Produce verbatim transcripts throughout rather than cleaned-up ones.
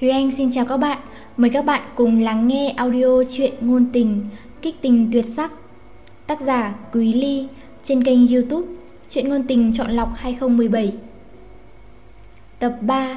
Thúy Anh xin chào các bạn. Mời các bạn cùng lắng nghe audio truyện ngôn tình Kích tình tuyệt sắc. Tác giả Quý Ly trên kênh YouTube Truyện ngôn tình chọn lọc hai không một bảy. Tập ba.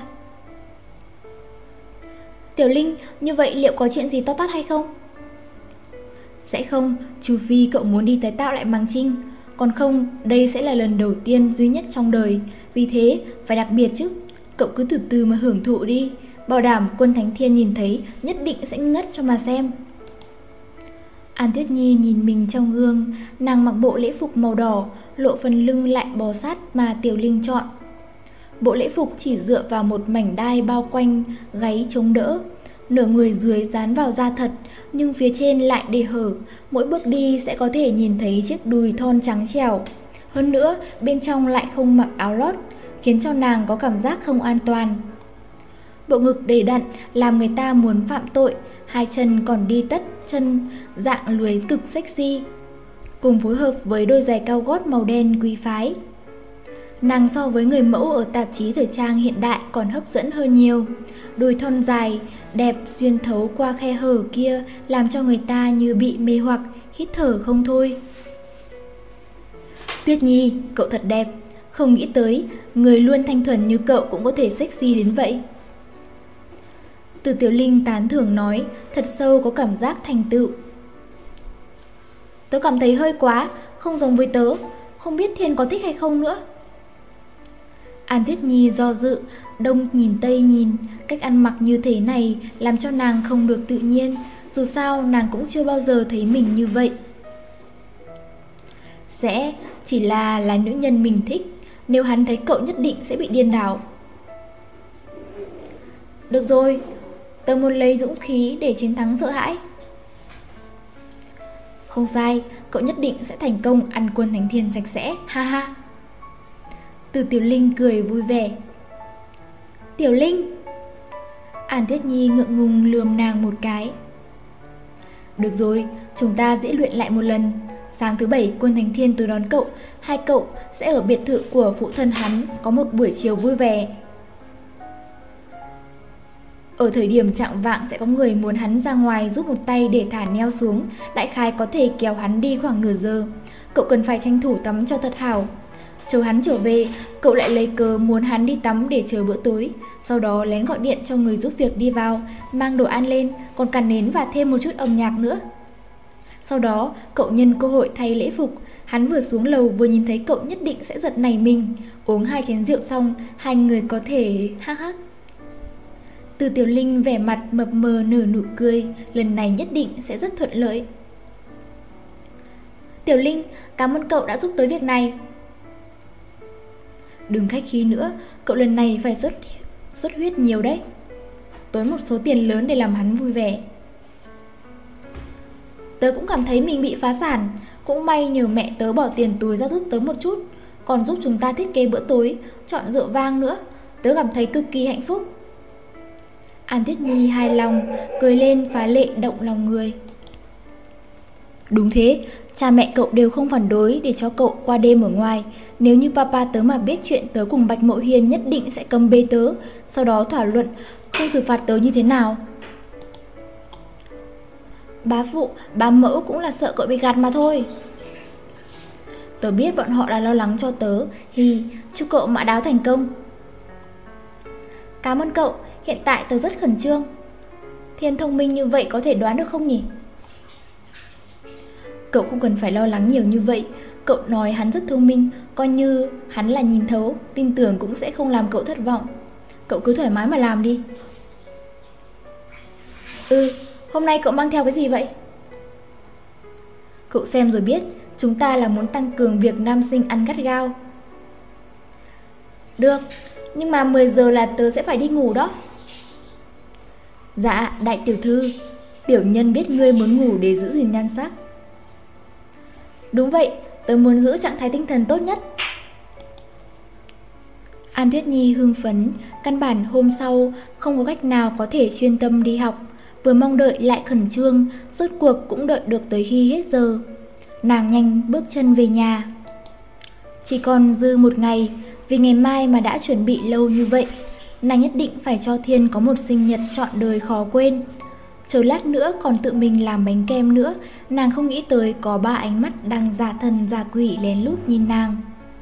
Tiểu Linh, như vậy liệu có chuyện gì to tát hay không? Sẽ không, trừ phi cậu muốn đi tái tạo lại màng trinh. Còn không, đây sẽ là lần đầu tiên duy nhất trong đời. Vì thế, phải đặc biệt chứ. Cậu cứ từ từ mà hưởng thụ đi. Bảo đảm Quân Thánh Thiên nhìn thấy nhất định sẽ ngất cho mà xem. An Tuyết Nhi nhìn mình trong gương. Nàng mặc bộ lễ phục màu đỏ, lộ phần lưng lại bó sát mà Tiểu Linh chọn. Bộ lễ phục chỉ dựa vào một mảnh đai bao quanh gáy chống đỡ. Nửa người dưới dán vào da thật, nhưng phía trên lại để hở. Mỗi bước đi sẽ có thể nhìn thấy chiếc đùi thon trắng trẻo. Hơn nữa, bên trong lại không mặc áo lót, khiến cho nàng có cảm giác không an toàn. Bộ ngực đầy đặn làm người ta muốn phạm tội. Hai chân còn đi tất chân dạng lưới cực sexy, cùng phối hợp với đôi giày cao gót màu đen quý phái. Nàng so với người mẫu ở tạp chí thời trang hiện đại còn hấp dẫn hơn nhiều. Đùi thon dài, đẹp xuyên thấu qua khe hở kia làm cho người ta như bị mê hoặc, hít thở không thôi. Tuyết Nhi, cậu thật đẹp. Không nghĩ tới, người luôn thanh thuần như cậu cũng có thể sexy đến vậy. Từ Tiểu Linh tán thưởng nói, thật sâu có cảm giác thành tựu. Tớ cảm thấy hơi quá, không giống với tớ. Không biết Thiên có thích hay không nữa. An Tuyết Nhi do dự, đông nhìn tây nhìn. Cách ăn mặc như thế này làm cho nàng không được tự nhiên. Dù sao nàng cũng chưa bao giờ thấy mình như vậy. Sẽ chỉ là là nữ nhân mình thích. Nếu hắn thấy cậu nhất định sẽ bị điên đảo. Được rồi, tớ muốn lấy dũng khí để chiến thắng sợ hãi. Không sai, cậu nhất định sẽ thành công ăn Quân Thánh Thiên sạch sẽ, ha ha. Từ Tiểu Linh cười vui vẻ. Tiểu Linh. An Tuyết Nhi ngượng ngùng lườm nàng một cái. Được rồi, chúng ta dễ luyện lại một lần. Sáng thứ bảy Quân Thánh Thiên tới đón cậu. Hai cậu sẽ ở biệt thự của phụ thân hắn có một buổi chiều vui vẻ. Ở thời điểm chạng vạng sẽ có người muốn hắn ra ngoài giúp một tay để thả neo xuống. Đại khái có thể kéo hắn đi khoảng nửa giờ. Cậu cần phải tranh thủ tắm cho thật hảo. Chờ hắn trở về, cậu lại lấy cớ muốn hắn đi tắm để chờ bữa tối. Sau đó lén gọi điện cho người giúp việc đi vào, mang đồ ăn lên, còn càn nến và thêm một chút âm nhạc nữa. Sau đó, cậu nhân cơ hội thay lễ phục. Hắn vừa xuống lầu vừa nhìn thấy cậu nhất định sẽ giật nảy mình. Uống hai chén rượu xong, hai người có thể hắc hắc. Từ Tiểu Linh vẻ mặt mập mờ nở nụ cười. Lần này nhất định sẽ rất thuận lợi. Tiểu Linh, cảm ơn cậu đã giúp tới việc này. Đừng khách khí nữa, cậu lần này phải xuất, xuất huyết nhiều đấy. Tốn một số tiền lớn để làm hắn vui vẻ. Tớ cũng cảm thấy mình bị phá sản. Cũng may nhờ mẹ tớ bỏ tiền túi ra giúp tớ một chút, còn giúp chúng ta thiết kế bữa tối, chọn rượu vang nữa. Tớ cảm thấy cực kỳ hạnh phúc. An Tuyết Nhi hài lòng, cười lên phá lệ động lòng người. Đúng thế, cha mẹ cậu đều không phản đối để cho cậu qua đêm ở ngoài. Nếu như papa tớ mà biết chuyện tớ cùng Bạch Mộ Hiền nhất định sẽ cầm bê tớ, sau đó thảo luận không xử phạt tớ như thế nào. Bá phụ, bá mẫu cũng là sợ cậu bị gạt mà thôi. Tớ biết bọn họ là lo lắng cho tớ. Hi, chúc cậu mã đáo thành công. Cảm ơn cậu, hiện tại tớ rất khẩn trương. Thiên thông minh như vậy có thể đoán được không nhỉ? Cậu không cần phải lo lắng nhiều như vậy. Cậu nói hắn rất thông minh, coi như hắn là nhìn thấu, tin tưởng cũng sẽ không làm cậu thất vọng. Cậu cứ thoải mái mà làm đi. Ừ, hôm nay cậu mang theo cái gì vậy? Cậu xem rồi biết, chúng ta là muốn tăng cường việc nam sinh ăn gắt gao. Được, nhưng mà mười giờ là tớ sẽ phải đi ngủ đó. Dạ, đại tiểu thư, tiểu nhân biết ngươi muốn ngủ để giữ gìn nhan sắc. Đúng vậy, tớ muốn giữ trạng thái tinh thần tốt nhất. An Tuyết Nhi hưng phấn, căn bản hôm sau không có cách nào có thể chuyên tâm đi học. Vừa mong đợi lại khẩn trương, rốt cuộc cũng đợi được tới khi hết giờ. Nàng nhanh bước chân về nhà. Chỉ còn dư một ngày, vì ngày mai mà đã chuẩn bị lâu như vậy. Nàng nhất định phải cho Thiên có một sinh nhật trọn đời khó quên. Chờ lát nữa còn tự mình làm bánh kem nữa. Nàng không nghĩ tới có ba ánh mắt đang giả thần giả quỷ lén lút nhìn nàng.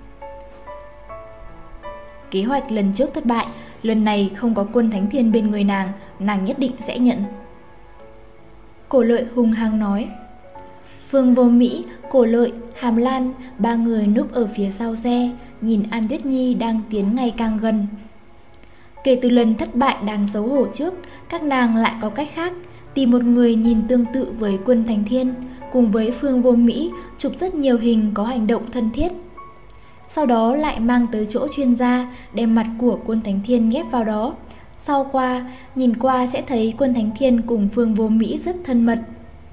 Kế hoạch lần trước thất bại, lần này không có Quân Thánh Thiên bên người nàng, nàng nhất định sẽ nhận. Cổ Lợi hung hăng nói. Phương Vô Mỹ, Cổ Lợi, Hàm Lan, ba người núp ở phía sau xe, nhìn An Tuyết Nhi đang tiến ngày càng gần. Kể từ lần thất bại đáng xấu hổ trước, các nàng lại có cách khác, tìm một người nhìn tương tự với Quân Thánh Thiên, cùng với Phương Vô Mỹ chụp rất nhiều hình có hành động thân thiết. Sau đó lại mang tới chỗ chuyên gia, đem mặt của Quân Thánh Thiên ghép vào đó. Sau qua, nhìn qua sẽ thấy Quân Thánh Thiên cùng Phương Vô Mỹ rất thân mật.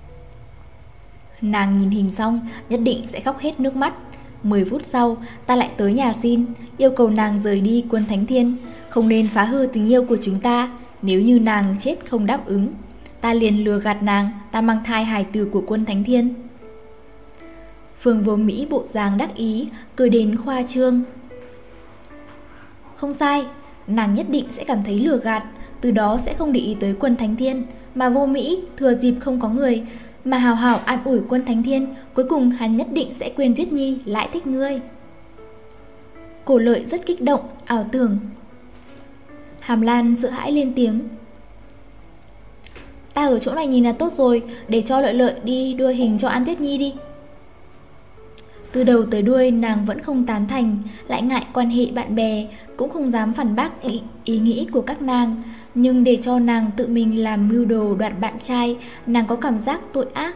Nàng nhìn hình xong, nhất định sẽ khóc hết nước mắt. Mười phút sau, ta lại tới nhà xin, yêu cầu nàng rời đi Quân Thánh Thiên, không nên phá hư tình yêu của chúng ta. Nếu như nàng chết không đáp ứng, ta liền lừa gạt nàng, ta mang thai hài tử của Quân Thánh Thiên. Phương Vô Mỹ bộ dáng đắc ý, cười đến khoa trương. Không sai, nàng nhất định sẽ cảm thấy lừa gạt, từ đó sẽ không để ý tới Quân Thánh Thiên, mà Vô Mỹ thừa dịp không có người mà hào hào an ủi Quân Thánh Thiên, cuối cùng hắn nhất định sẽ quên Tuyết Nhi lại thích ngươi. Cổ Lợi rất kích động, ảo tưởng. Hàm Lan sợ hãi lên tiếng. Ta ở chỗ này nhìn là tốt rồi, để cho Lợi Lợi đi đưa hình cho An Tuyết Nhi đi. Từ đầu tới đuôi nàng vẫn không tán thành, lại ngại quan hệ bạn bè, cũng không dám phản bác ý, ý nghĩ của các nàng. Nhưng để cho nàng tự mình làm mưu đồ đoạt bạn trai, nàng có cảm giác tội ác.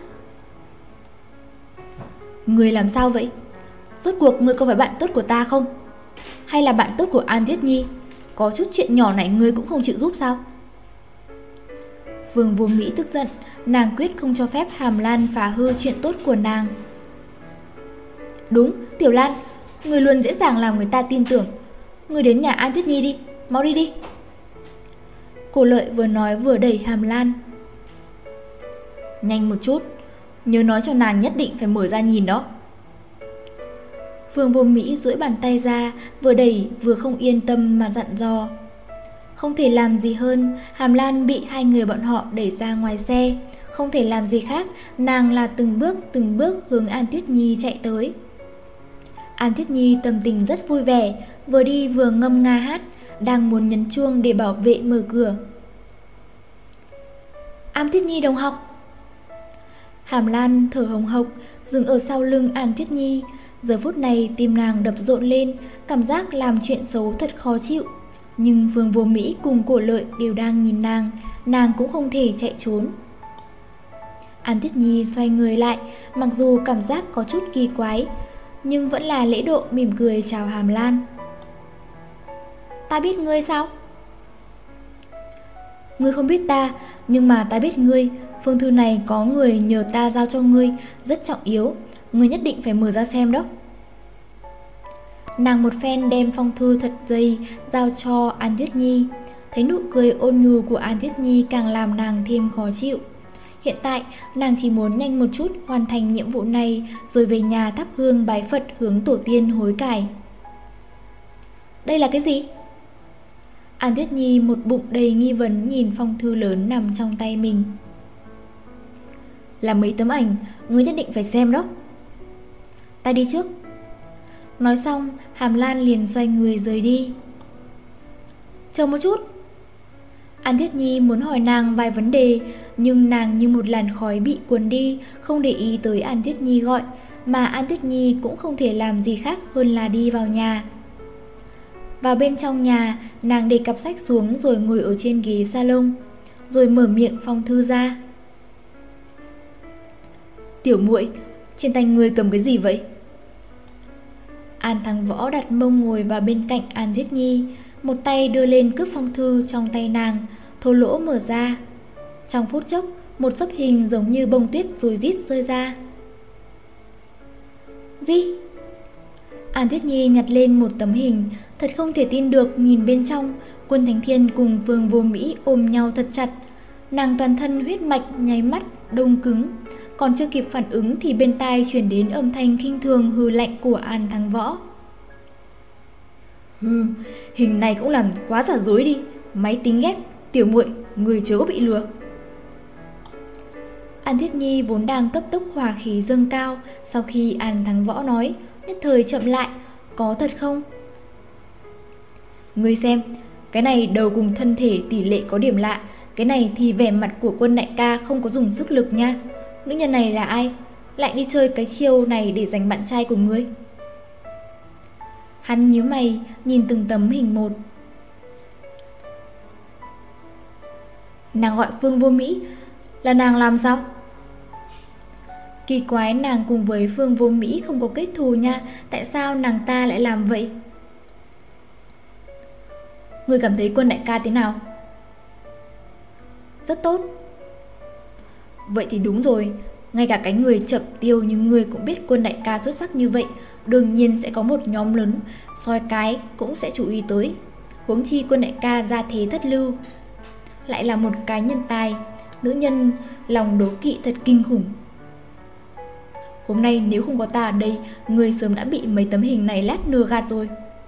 Ngươi làm sao vậy? Rốt cuộc ngươi có phải bạn tốt của ta không? Hay là bạn tốt của An Tuyết Nhi? Có chút chuyện nhỏ này ngươi cũng không chịu giúp sao? Vương Vô Mỹ tức giận, nàng quyết không cho phép Hàm Lan phá hư chuyện tốt của nàng. Đúng, Tiểu Lan, ngươi luôn dễ dàng làm người ta tin tưởng. Ngươi đến nhà An Tuyết Nhi đi, mau đi đi. Cổ Lợi vừa nói vừa đẩy Hàm Lan. Nhanh một chút, nhớ nói cho nàng nhất định phải mở ra nhìn đó. Phương Vô Mỹ duỗi bàn tay ra, vừa đẩy vừa không yên tâm mà dặn dò. Không thể làm gì hơn, Hàm Lan bị hai người bọn họ đẩy ra ngoài xe. Không thể làm gì khác, nàng là từng bước từng bước hướng An Tuyết Nhi chạy tới. An Tuyết Nhi tâm tình rất vui vẻ, vừa đi vừa ngâm nga hát, đang muốn nhấn chuông để bảo vệ mở cửa. An Tuyết Nhi đồng học. Hàm Lan thở hồng hộc, dừng ở sau lưng An Tuyết Nhi. Giờ phút này tim nàng đập rộn lên, cảm giác làm chuyện xấu thật khó chịu. Nhưng Phương Vô Mỹ cùng Cổ Lợi đều đang nhìn nàng, nàng cũng không thể chạy trốn. An Tuyết Nhi xoay người lại, mặc dù cảm giác có chút kỳ quái, nhưng vẫn là lễ độ mỉm cười chào Hàm Lan. Ta biết ngươi sao? Ngươi không biết ta, nhưng mà ta biết ngươi. Phương thư này có người nhờ ta giao cho ngươi, rất trọng yếu, ngươi nhất định phải mở ra xem đó. Nàng một phen đem phong thư thật dày giao cho An Tuyết Nhi. Thấy nụ cười ôn nhu của An Tuyết Nhi càng làm nàng thêm khó chịu. Hiện tại nàng chỉ muốn nhanh một chút hoàn thành nhiệm vụ này, rồi về nhà thắp hương bái Phật hướng tổ tiên hối cải. Đây là cái gì? An Tuyết Nhi một bụng đầy nghi vấn nhìn phong thư lớn nằm trong tay mình. Là mấy tấm ảnh, ngươi nhất định phải xem đó. Ta đi trước. Nói xong, Hàm Lan liền xoay người rời đi. Chờ một chút. An Tuyết Nhi muốn hỏi nàng vài vấn đề, nhưng nàng như một làn khói bị cuốn đi, không để ý tới An Tuyết Nhi gọi, mà An Tuyết Nhi cũng không thể làm gì khác hơn là đi vào nhà. Vào bên trong nhà, nàng để cặp sách xuống rồi ngồi ở trên ghế salon, rồi mở miệng phong thư ra. Tiểu muội, trên tay ngươi cầm cái gì vậy? An Thắng Võ đặt mông ngồi vào bên cạnh An Tuyết Nhi, một tay đưa lên cướp phong thư trong tay nàng, thô lỗ mở ra. Trong phút chốc, một xấp hình giống như bông tuyết rồi rít rơi ra. Gì? An Tuyết Nhi nhặt lên một tấm hình, thật không thể tin được nhìn bên trong, Quân Thánh Thiên cùng Phương Vô Mỹ ôm nhau thật chặt. Nàng toàn thân huyết mạch nháy mắt đông cứng, còn chưa kịp phản ứng thì bên tai chuyển đến âm thanh khinh thường hừ lạnh của An Thắng Võ. Hừ, hình này cũng làm quá giả dối đi. Máy tính ghép, tiểu muội, người chớ có bị lừa. An Tuyết Nhi vốn đang cấp tốc hòa khí dâng cao, sau khi An Thắng Võ nói, nhất thời chậm lại. Có thật không? Ngươi xem, cái này đầu cùng thân thể tỷ lệ có điểm lạ. Cái này thì vẻ mặt của Quân đại ca không có dùng sức lực nha. Nữ nhân này là ai? Lại đi chơi cái chiêu này để giành bạn trai của ngươi? Hắn nhíu mày, nhìn từng tấm hình một. Nàng gọi Phương Vô Mỹ, là nàng làm sao? Kỳ quái, nàng cùng với Phương Vô Mỹ không có kết thù nha. Tại sao nàng ta lại làm vậy? Ngươi cảm thấy Quân đại ca thế nào? Rất tốt. Vậy thì đúng rồi, ngay cả cái người chậm tiêu như ngươi cũng biết Quân đại ca xuất sắc như vậy, đương nhiên sẽ có một nhóm lớn soi cái cũng sẽ chú ý tới. Huống chi Quân đại ca gia thế thất lưu, lại là một cái nhân tài, nữ nhân lòng đố kỵ thật kinh khủng. Hôm nay nếu không có ta ở đây, ngươi sớm đã bị mấy tấm hình này lát lừa gạt rồi.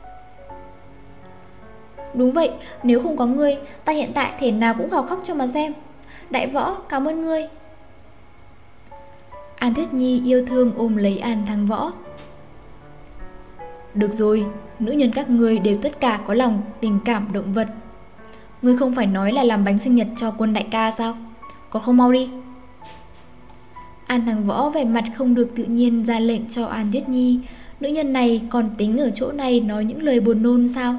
Đúng vậy, nếu không có ngươi, ta hiện tại thể nào cũng gào khóc cho mà xem. Đại Võ, cảm ơn ngươi. An Tuyết Nhi yêu thương ôm lấy An Thắng Võ. Được rồi, nữ nhân các ngươi đều tất cả có lòng tình cảm động vật. Ngươi không phải nói là làm bánh sinh nhật cho Quân đại ca sao? Còn không mau đi. An Thắng Võ vẻ mặt không được tự nhiên ra lệnh cho An Tuyết Nhi. Nữ nhân này còn tính ở chỗ này nói những lời buồn nôn sao?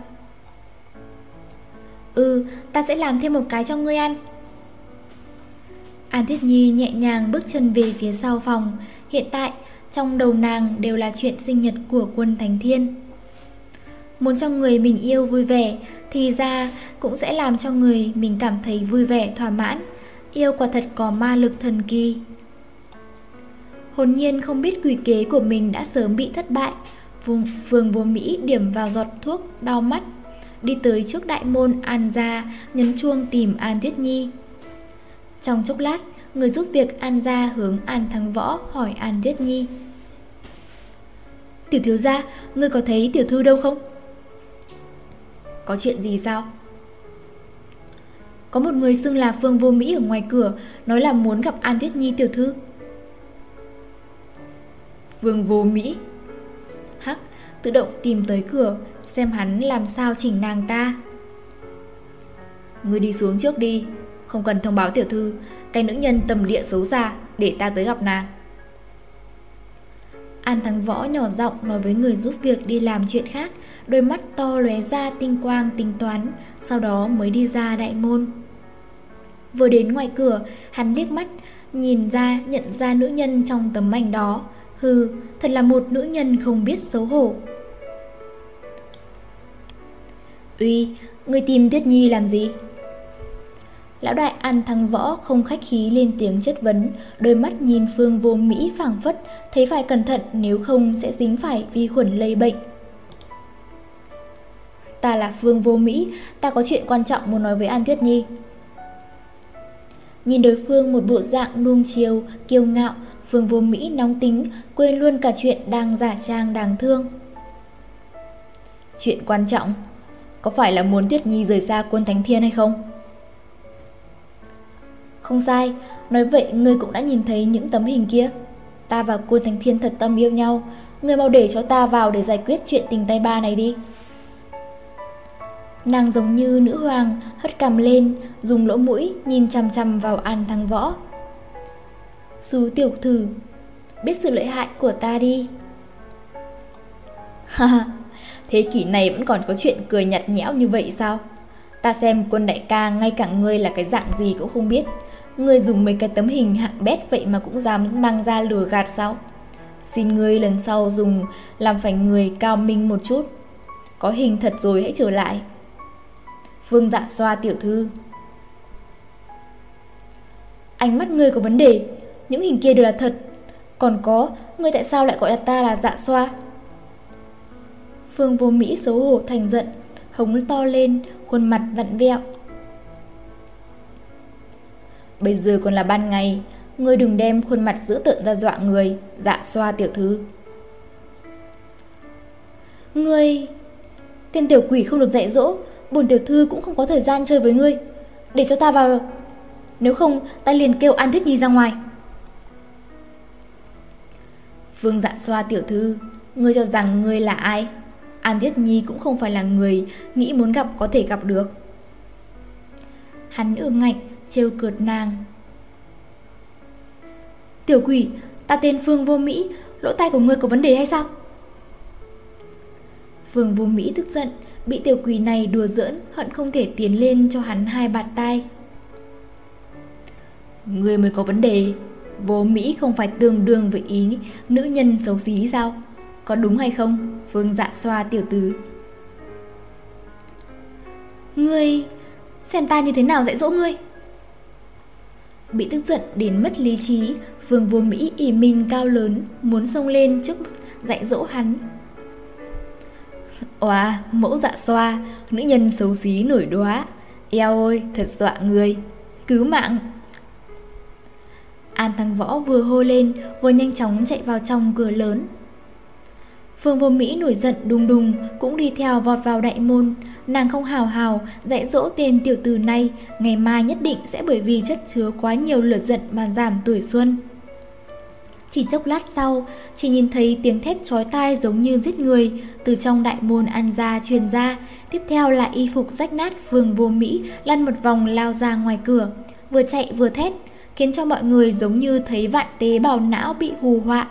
Ừ, ta sẽ làm thêm một cái cho ngươi ăn. An Tuyết Nhi nhẹ nhàng bước chân về phía sau phòng. Hiện tại trong đầu nàng đều là chuyện sinh nhật của Quân Thánh Thiên. Muốn cho người mình yêu vui vẻ thì ra cũng sẽ làm cho người mình cảm thấy vui vẻ thỏa mãn. Yêu quả thật có ma lực thần kỳ. Hồn nhiên không biết quỷ kế của mình đã sớm bị thất bại. Phương Vô Mỹ điểm vào giọt thuốc đau mắt, đi tới trước đại môn An gia, nhấn chuông tìm An Tuyết Nhi. Trong chốc lát, người giúp việc An gia hướng An Thắng Võ hỏi An Tuyết Nhi. Tiểu thiếu gia, ngươi có thấy tiểu thư đâu không? Có chuyện gì sao? Có một người xưng là Phương Vô Mỹ ở ngoài cửa, nói là muốn gặp An Tuyết Nhi tiểu thư. Phương Vô Mỹ? Hắc, tự động tìm tới cửa, xem hắn làm sao chỉnh nàng ta. Ngươi đi xuống trước đi, không cần thông báo tiểu thư. Cái nữ nhân tầm địa xấu xa, để ta tới gặp nàng. An Thắng Võ nhỏ giọng nói với người giúp việc đi làm chuyện khác, đôi mắt to lóe ra tinh quang tính toán, sau đó mới đi ra đại môn. Vừa đến ngoài cửa, hắn liếc mắt, nhìn ra nhận ra nữ nhân trong tấm ảnh đó. Hừ, thật là một nữ nhân không biết xấu hổ. Uy, ngươi tìm Tuyết Nhi làm gì? Lão đại An Thắng Võ không khách khí lên tiếng chất vấn, đôi mắt nhìn Phương Vô Mỹ phảng phất, thấy phải cẩn thận nếu không sẽ dính phải vi khuẩn lây bệnh. Ta là Phương Vô Mỹ, ta có chuyện quan trọng muốn nói với An Tuyết Nhi. Nhìn đối phương một bộ dạng nuông chiều, kiêu ngạo, Phương Vô Mỹ nóng tính, quên luôn cả chuyện đang giả trang đáng thương. Chuyện quan trọng? Có phải là muốn Tuyết Nhi rời xa Quân Thánh Thiên hay không? Không sai, nói vậy ngươi cũng đã nhìn thấy những tấm hình kia. Ta và Quân Thánh Thiên thật tâm yêu nhau, ngươi mau để cho ta vào để giải quyết chuyện tình tay ba này đi. Nàng giống như nữ hoàng, hất cằm lên, dùng lỗ mũi nhìn chằm chằm vào An Thắng Võ. Xú tiểu thử, biết sự lợi hại của ta đi. Ha, thế kỷ này vẫn còn có chuyện cười nhạt nhẽo như vậy sao? Ta xem Quân đại ca ngay cả ngươi là cái dạng gì cũng không biết. Ngươi dùng mấy cái tấm hình hạng bét vậy mà cũng dám mang ra lừa gạt sao? Xin ngươi lần sau dùng làm phải người cao minh một chút. Có hình thật rồi hãy trở lại. Phương Dạ Xoa tiểu thư. Ánh mắt ngươi có vấn đề, những hình kia đều là thật. Còn có, ngươi tại sao lại gọi là ta là Dạ Xoa? Phương Vô Mỹ xấu hổ thành giận, hống to lên, khuôn mặt vặn vẹo. Bây giờ còn là ban ngày, ngươi đừng đem khuôn mặt dữ tợn ra dọa người, Dạ Xoa tiểu thư. Ngươi... Tên tiểu quỷ không được dạy dỗ, bổn tiểu thư cũng không có thời gian chơi với ngươi. Để cho ta vào, nếu không ta liền kêu An Tuyết Nhi ra ngoài. Phương Dạ Xoa tiểu thư, ngươi cho rằng ngươi là ai? An Tuyết Nhi cũng không phải là người nghĩ muốn gặp có thể gặp được. Hắn ương ngạnh trêu cợt nàng. Tiểu quỷ, ta tên Phương Vô Mỹ, lỗ tai của ngươi có vấn đề hay sao? Phương Vô Mỹ tức giận, bị tiểu quỷ này đùa giỡn, hận không thể tiến lên cho hắn hai bạt tai. Ngươi mới có vấn đề. Vô Mỹ không phải tương đương với ý nữ nhân xấu xí sao? Có đúng hay không, Phương Dạ Xoa tiểu tử? Ngươi xem ta như thế nào dạy dỗ ngươi? Bị tức giận đến mất lý trí, Phương Vô Mỹ ỷ mình cao lớn, muốn xông lên trước dạy dỗ hắn. Oà, mẫu Dạ Xoa, nữ nhân xấu xí nổi đóa. Eo ơi, thật dọa người. Cứu mạng. An Thăng Võ vừa hô lên, vừa nhanh chóng chạy vào trong cửa lớn. Phương Vô Mỹ nổi giận đùng đùng cũng đi theo vọt vào đại môn. Nàng không hào hào dạy dỗ tên tiểu tử này, ngày mai nhất định sẽ bởi vì chất chứa quá nhiều lửa giận mà giảm tuổi xuân. Chỉ chốc lát sau, chỉ nhìn thấy tiếng thét chói tai giống như giết người từ trong đại môn An gia truyền ra. Tiếp theo là y phục rách nát Phương Vô Mỹ lăn một vòng lao ra ngoài cửa, vừa chạy vừa thét, khiến cho mọi người giống như thấy vạn tế bào não bị hù họa.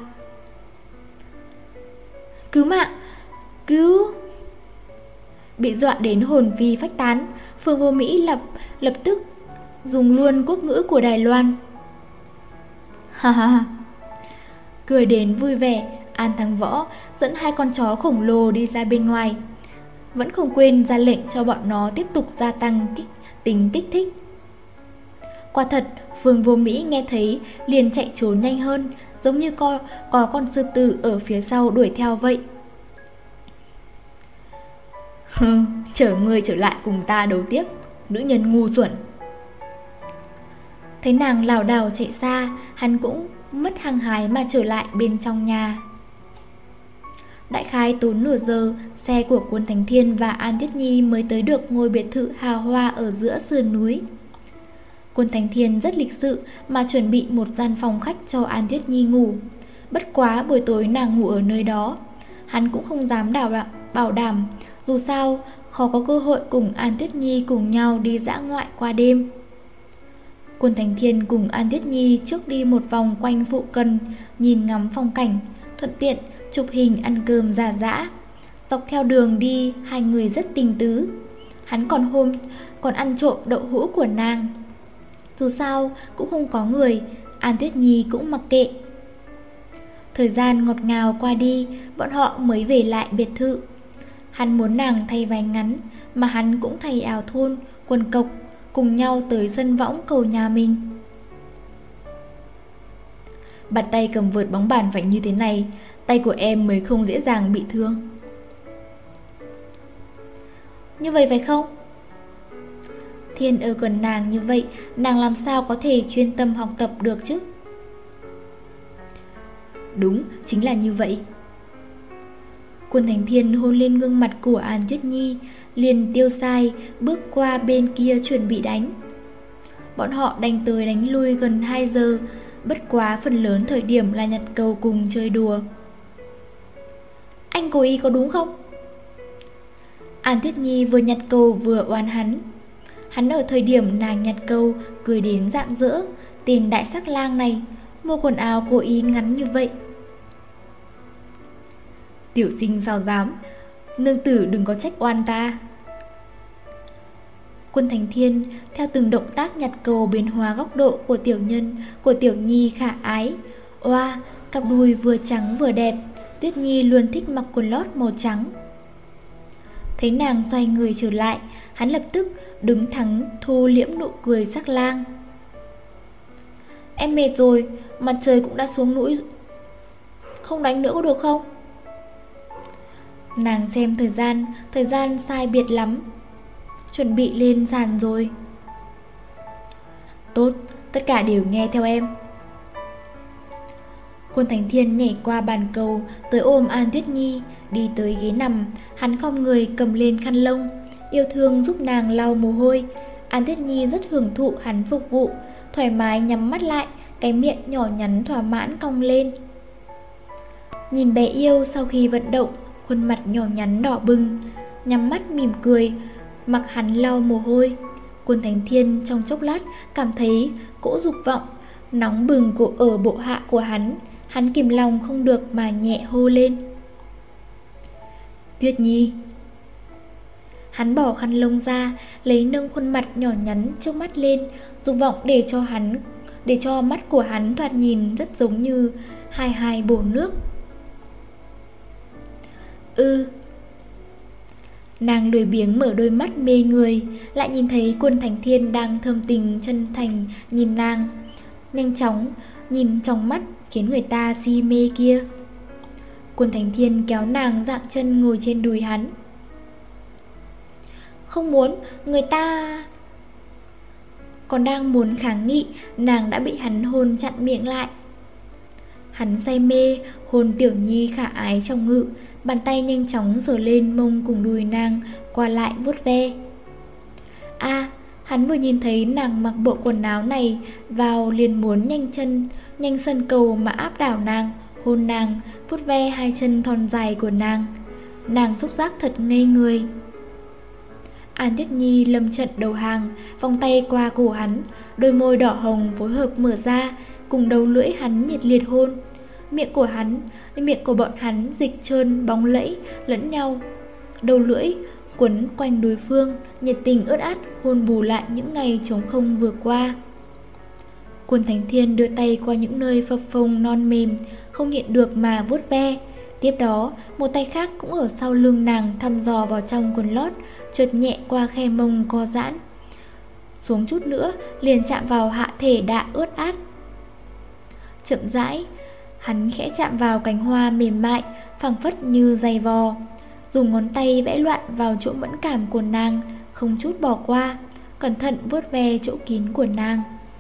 Cứu mạng! Cứu! Bị dọa đến hồn phi phách tán, Phương Vô Mỹ lập lập tức dùng luôn quốc ngữ của Đài Loan. Ha ha ha! Cười đến vui vẻ, An Thăng Võ dẫn hai con chó khổng lồ đi ra bên ngoài, vẫn không quên ra lệnh cho bọn nó tiếp tục gia tăng kích, tính kích thích. Quả thật, Phương Vô Mỹ nghe thấy liền chạy trốn nhanh hơn, giống như có, có con sư tử ở phía sau đuổi theo vậy. Hừ, chở người trở lại cùng ta đấu tiếp, nữ nhân ngu xuẩn. Thấy nàng lảo đảo chạy xa, hắn cũng mất hăng hái mà trở lại bên trong nhà. Đại khái tốn nửa giờ, xe của Quân Thánh Thiên và An Tuyết Nhi mới tới được ngôi biệt thự hào hoa ở giữa sườn núi. Quân Thánh Thiên rất lịch sự mà chuẩn bị một gian phòng khách cho An Tuyết Nhi ngủ. Bất quá buổi tối nàng ngủ ở nơi đó, hắn cũng không dám đảo bảo đảm, dù sao khó có cơ hội cùng An Tuyết Nhi cùng nhau đi dã ngoại qua đêm. Quân Thánh Thiên cùng An Tuyết Nhi trước đi một vòng quanh phụ cận, nhìn ngắm phong cảnh, thuận tiện chụp hình ăn cơm rả rã. Dọc theo đường đi, hai người rất tình tứ. Hắn còn hôm còn ăn trộm đậu hũ của nàng. Dù sao cũng không có người, An Tuyết Nhi cũng mặc kệ. Thời gian ngọt ngào qua đi, bọn họ mới về lại biệt thự. Hắn muốn nàng thay váy ngắn, mà hắn cũng thay áo thun, quần cộc, cùng nhau tới sân võng cầu nhà mình. Bàn tay cầm vợt bóng bàn vảnh như thế này, tay của em mới không dễ dàng bị thương. Như vậy phải không? Thiên ở gần nàng như vậy, nàng làm sao có thể chuyên tâm học tập được chứ? Đúng, chính là như vậy. Quân Thánh Thiên hôn lên gương mặt của An Tuyết Nhi, liền tiêu sai bước qua bên kia chuẩn bị đánh. Bọn họ đánh tới đánh lui gần hai giờ, bất quá phần lớn thời điểm là nhặt cầu cùng chơi đùa. Anh cố ý có đúng không? An Tuyết Nhi vừa nhặt cầu vừa oán hắn. Hắn ở thời điểm nàng nhặt câu cười đến rạng rỡ, tên đại sắc lang này mua quần áo cố ý ngắn như vậy. Tiểu sinh sao dám, nương tử đừng có trách oan ta. Quân Thánh Thiên theo từng động tác nhặt cầu biến hóa góc độ của tiểu nhân, của tiểu nhi khả ái. Oa, cặp đùi vừa trắng vừa đẹp, Tuyết Nhi luôn thích mặc quần lót màu trắng. Thấy nàng xoay người trở lại, hắn lập tức đứng thẳng thu liễm nụ cười sắc lang. Em mệt rồi, mặt trời cũng đã xuống núi, không đánh nữa có được không? Nàng xem thời gian, thời gian sai biệt lắm, chuẩn bị lên sàn rồi. Tốt, tất cả đều nghe theo em. Quân Thánh Thiên nhảy qua bàn cầu, tới ôm An Tuyết Nhi, đi tới ghế nằm, hắn khom người cầm lên khăn lông, yêu thương giúp nàng lau mồ hôi. An Tuyết Nhi rất hưởng thụ hắn phục vụ, thoải mái nhắm mắt lại, cái miệng nhỏ nhắn thỏa mãn cong lên. Nhìn bé yêu sau khi vận động, khuôn mặt nhỏ nhắn đỏ bừng, nhắm mắt mỉm cười, mặc hắn lau mồ hôi. Quân Thánh Thiên trong chốc lát cảm thấy cỗ dục vọng nóng bừng của ở bộ hạ của hắn, hắn kìm lòng không được mà nhẹ hô lên. Tuyết Nhi. Hắn bỏ khăn lông ra, lấy nâng khuôn mặt nhỏ nhắn trước mắt lên, dục vọng để cho hắn, để cho mắt của hắn thoạt nhìn rất giống như hai hai bổ nước. Ư. Nàng lười biếng mở đôi mắt mê người, lại nhìn thấy Quân Thánh Thiên đang thâm tình chân thành nhìn nàng, nhanh chóng nhìn trong mắt khiến người ta si mê kia. Quân Thánh Thiên kéo nàng dạng chân ngồi trên đùi hắn. Không muốn, người ta... Còn đang muốn kháng nghị, nàng đã bị hắn hôn chặn miệng lại. Hắn say mê, hôn Tiểu Nhi khả ái trong ngự, bàn tay nhanh chóng giở lên mông cùng đùi nàng, qua lại vuốt ve. À, hắn vừa nhìn thấy nàng mặc bộ quần áo này vào liền muốn nhanh chân, nhanh sân cầu mà áp đảo nàng, hôn nàng, vuốt ve hai chân thon dài của nàng. Nàng xúc giác thật ngây người. An Tuyết Nhi lâm trận đầu hàng, vòng tay qua cổ hắn, đôi môi đỏ hồng phối hợp mở ra, cùng đầu lưỡi hắn nhiệt liệt hôn. Miệng của hắn, miệng của bọn hắn dịch trơn bóng lẫy lẫn nhau. Đầu lưỡi quấn quanh đối phương, nhiệt tình ướt át hôn bù lại những ngày trống không vừa qua. Quân Thánh Thiên đưa tay qua những nơi phập phồng non mềm, không nhịn được mà vuốt ve. Tiếp đó, một tay khác cũng ở sau lưng nàng thăm dò vào trong quần lót, trượt nhẹ qua khe mông co giãn. Xuống chút nữa, liền chạm vào hạ thể đã ướt át. Chậm rãi, hắn khẽ chạm vào cánh hoa mềm mại, phảng phất như giày vò, dùng ngón tay vẽ loạn vào chỗ mẫn cảm của nàng, không chút bỏ qua, cẩn thận vuốt ve chỗ kín của nàng.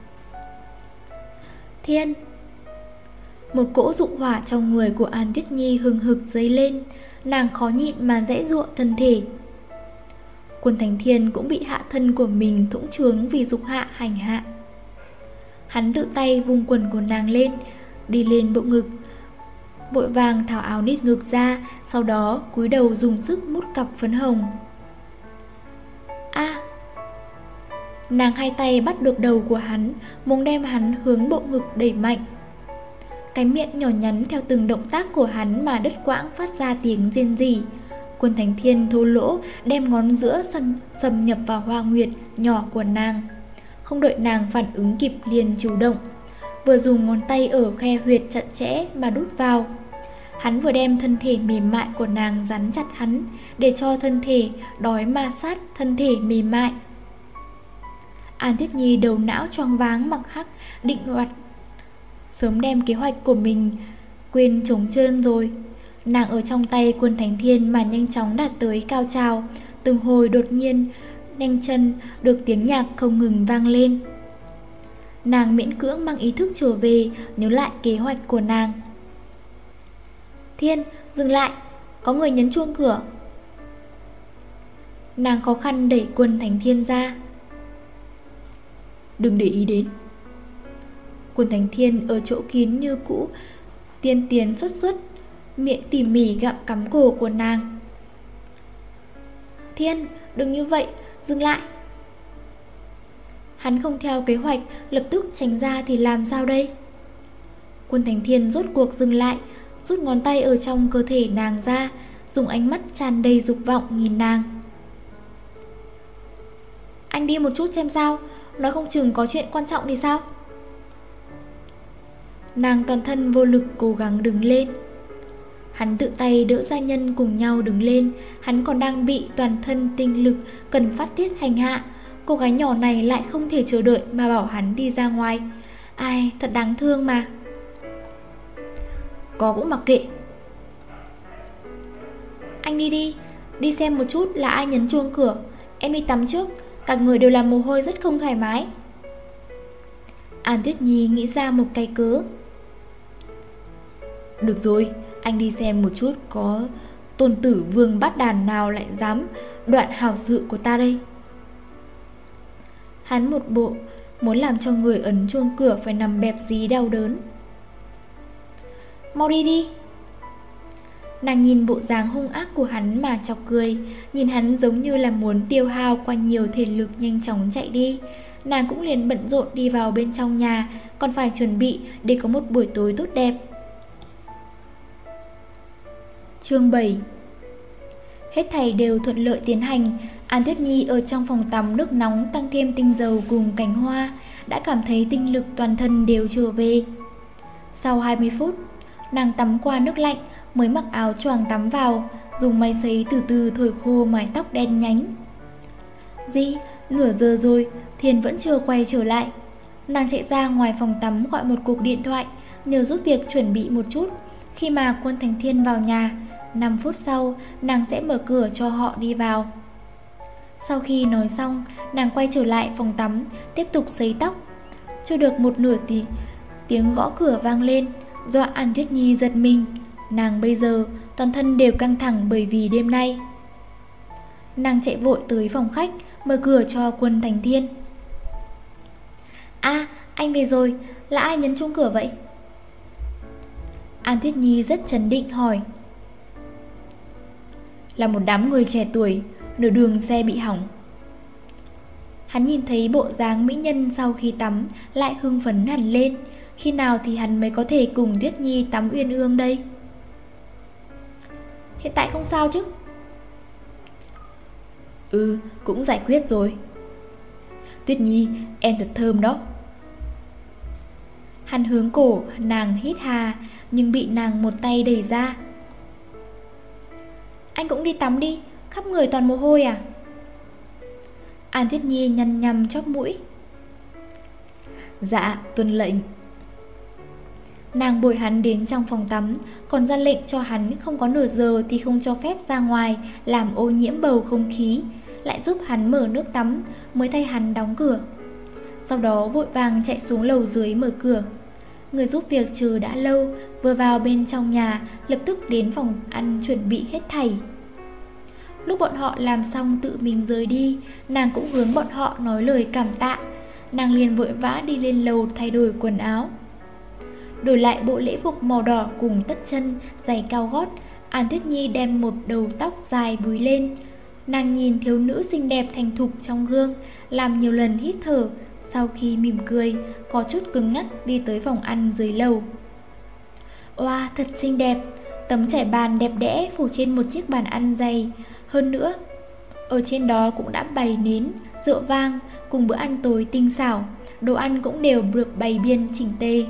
Thiên. Một cỗ dục hỏa trong người của An Tuyết Nhi hừng hực dấy lên, nàng khó nhịn mà giãy giụa thân thể. Quân Thánh Thiên cũng bị hạ thân của mình thũng trướng vì dục hạ hành hạ. Hắn tự tay vung quần của nàng lên, đi lên bộ ngực, vội vàng tháo áo nít ngực ra, sau đó cúi đầu dùng sức mút cặp phấn hồng. A. À. Nàng hai tay bắt được đầu của hắn, muốn đem hắn hướng bộ ngực đẩy mạnh. Cái miệng nhỏ nhắn theo từng động tác của hắn mà đứt quãng phát ra tiếng rên rỉ. Quân Thánh Thiên thô lỗ đem ngón giữa sân xâm nhập vào hoa nguyệt nhỏ của nàng. Không đợi nàng phản ứng kịp liền chủ động, vừa dùng ngón tay ở khe huyệt chặt chẽ mà đút vào. Hắn vừa đem thân thể mềm mại của nàng dán chặt hắn, để cho thân thể đói ma sát thân thể mềm mại. An Tuyết Nhi đầu não choáng váng mặc hắc, định đoạt sớm đem kế hoạch của mình quên trống trơn rồi. Nàng ở trong tay Quân Thánh Thiên mà nhanh chóng đạt tới cao trào, từng hồi đột nhiên nhanh chân được tiếng nhạc không ngừng vang lên. Nàng miễn cưỡng mang ý thức trở về, nhớ lại kế hoạch của nàng. Thiên, dừng lại, có người nhấn chuông cửa. Nàng khó khăn đẩy Quân Thánh Thiên ra. Đừng để ý đến. Quân Thánh Thiên ở chỗ kín như cũ, tiên tiến xuất xuất, miệng tỉ mỉ gặm cắm cổ của nàng. Thiên, đừng như vậy, dừng lại. Hắn không theo kế hoạch, lập tức tránh ra thì làm sao đây? Quân Thánh Thiên rốt cuộc dừng lại, rút ngón tay ở trong cơ thể nàng ra, dùng ánh mắt tràn đầy dục vọng nhìn nàng. Anh đi một chút xem sao, nói không chừng có chuyện quan trọng thì sao? Nàng toàn thân vô lực cố gắng đứng lên. Hắn tự tay đỡ gia nhân cùng nhau đứng lên. Hắn còn đang bị toàn thân tinh lực cần phát tiết hành hạ. Cô gái nhỏ này lại không thể chờ đợi mà bảo hắn đi ra ngoài. Ai, thật đáng thương mà. Có cũng mặc kệ. Anh đi đi, đi xem một chút là ai nhấn chuông cửa. Em đi tắm trước, cả người đều làm mồ hôi rất không thoải mái. An Tuyết Nhi nghĩ ra một cái cớ. Được rồi, anh đi xem một chút có tôn tử vương bát đàn nào lại dám đoạn hảo sự của ta đây. Hắn một bộ muốn làm cho người ấn chuông cửa phải nằm bẹp dí đau đớn. Mau đi đi. Nàng nhìn bộ dáng hung ác của hắn mà chọc cười, nhìn hắn giống như là muốn tiêu hao qua nhiều thể lực nhanh chóng chạy đi. Nàng cũng liền bận rộn đi vào bên trong nhà, còn phải chuẩn bị để có một buổi tối tốt đẹp. Chương bảy. Hết thảy đều thuận lợi tiến hành. An Tuyết Nhi ở trong phòng tắm nước nóng tăng thêm tinh dầu cùng cành hoa, đã cảm thấy tinh lực toàn thân đều trở về. Sau hai mươi phút, nàng tắm qua nước lạnh mới mặc áo choàng tắm vào, dùng máy sấy từ từ thổi khô mái tóc đen nhánh. Gì? Nửa giờ rồi, Thiên vẫn chưa quay trở lại. Nàng chạy ra ngoài phòng tắm gọi một cuộc điện thoại, nhờ giúp việc chuẩn bị một chút. Khi mà Quân Thành Thiên vào nhà, năm phút sau, nàng sẽ mở cửa cho họ đi vào. Sau khi nói xong, nàng quay trở lại phòng tắm, tiếp tục sấy tóc. Chưa được một nửa tí, tiếng gõ cửa vang lên, dọa An Tuyết Nhi giật mình. Nàng bây giờ toàn thân đều căng thẳng bởi vì đêm nay. Nàng chạy vội tới phòng khách, mở cửa cho Quân Thành Thiên. À, anh về rồi, là ai nhấn chuông cửa vậy? An Tuyết Nhi rất trấn định hỏi. Là một đám người trẻ tuổi, nửa đường xe bị hỏng. Hắn nhìn thấy bộ dáng mỹ nhân sau khi tắm lại hưng phấn hẳn lên. Khi nào thì hắn mới có thể cùng Tuyết Nhi tắm uyên ương đây? Hiện tại không sao chứ? Ừ, cũng giải quyết rồi. Tuyết Nhi, em thật thơm đó. Hắn hướng cổ nàng hít hà, nhưng bị nàng một tay đẩy ra. Anh cũng đi tắm đi, khắp người toàn mồ hôi à? An Tuyết Nhi nhăn nhằm chóp mũi. Dạ, tuân lệnh. Nàng bồi hắn đến trong phòng tắm, còn ra lệnh cho hắn không có nửa giờ thì không cho phép ra ngoài làm ô nhiễm bầu không khí, lại giúp hắn mở nước tắm, mới thay hắn đóng cửa. Sau đó vội vàng chạy xuống lầu dưới mở cửa. Người giúp việc chờ đã lâu, vừa vào bên trong nhà, lập tức đến phòng ăn chuẩn bị hết thảy. Lúc bọn họ làm xong tự mình rời đi, nàng cũng hướng bọn họ nói lời cảm tạ. Nàng liền vội vã đi lên lầu thay đổi quần áo. Đổi lại bộ lễ phục màu đỏ cùng tất chân, giày cao gót, An Tuyết Nhi đem một đầu tóc dài búi lên. Nàng nhìn thiếu nữ xinh đẹp thành thục trong gương, làm nhiều lần hít thở. Sau khi mỉm cười, có chút cứng ngắc đi tới phòng ăn dưới lầu. Oa, thật xinh đẹp. Tấm trải bàn đẹp đẽ phủ trên một chiếc bàn ăn dày. Hơn nữa, ở trên đó cũng đã bày nến, rượu vang cùng bữa ăn tối tinh xảo. Đồ ăn cũng đều được bày biên chỉnh tề.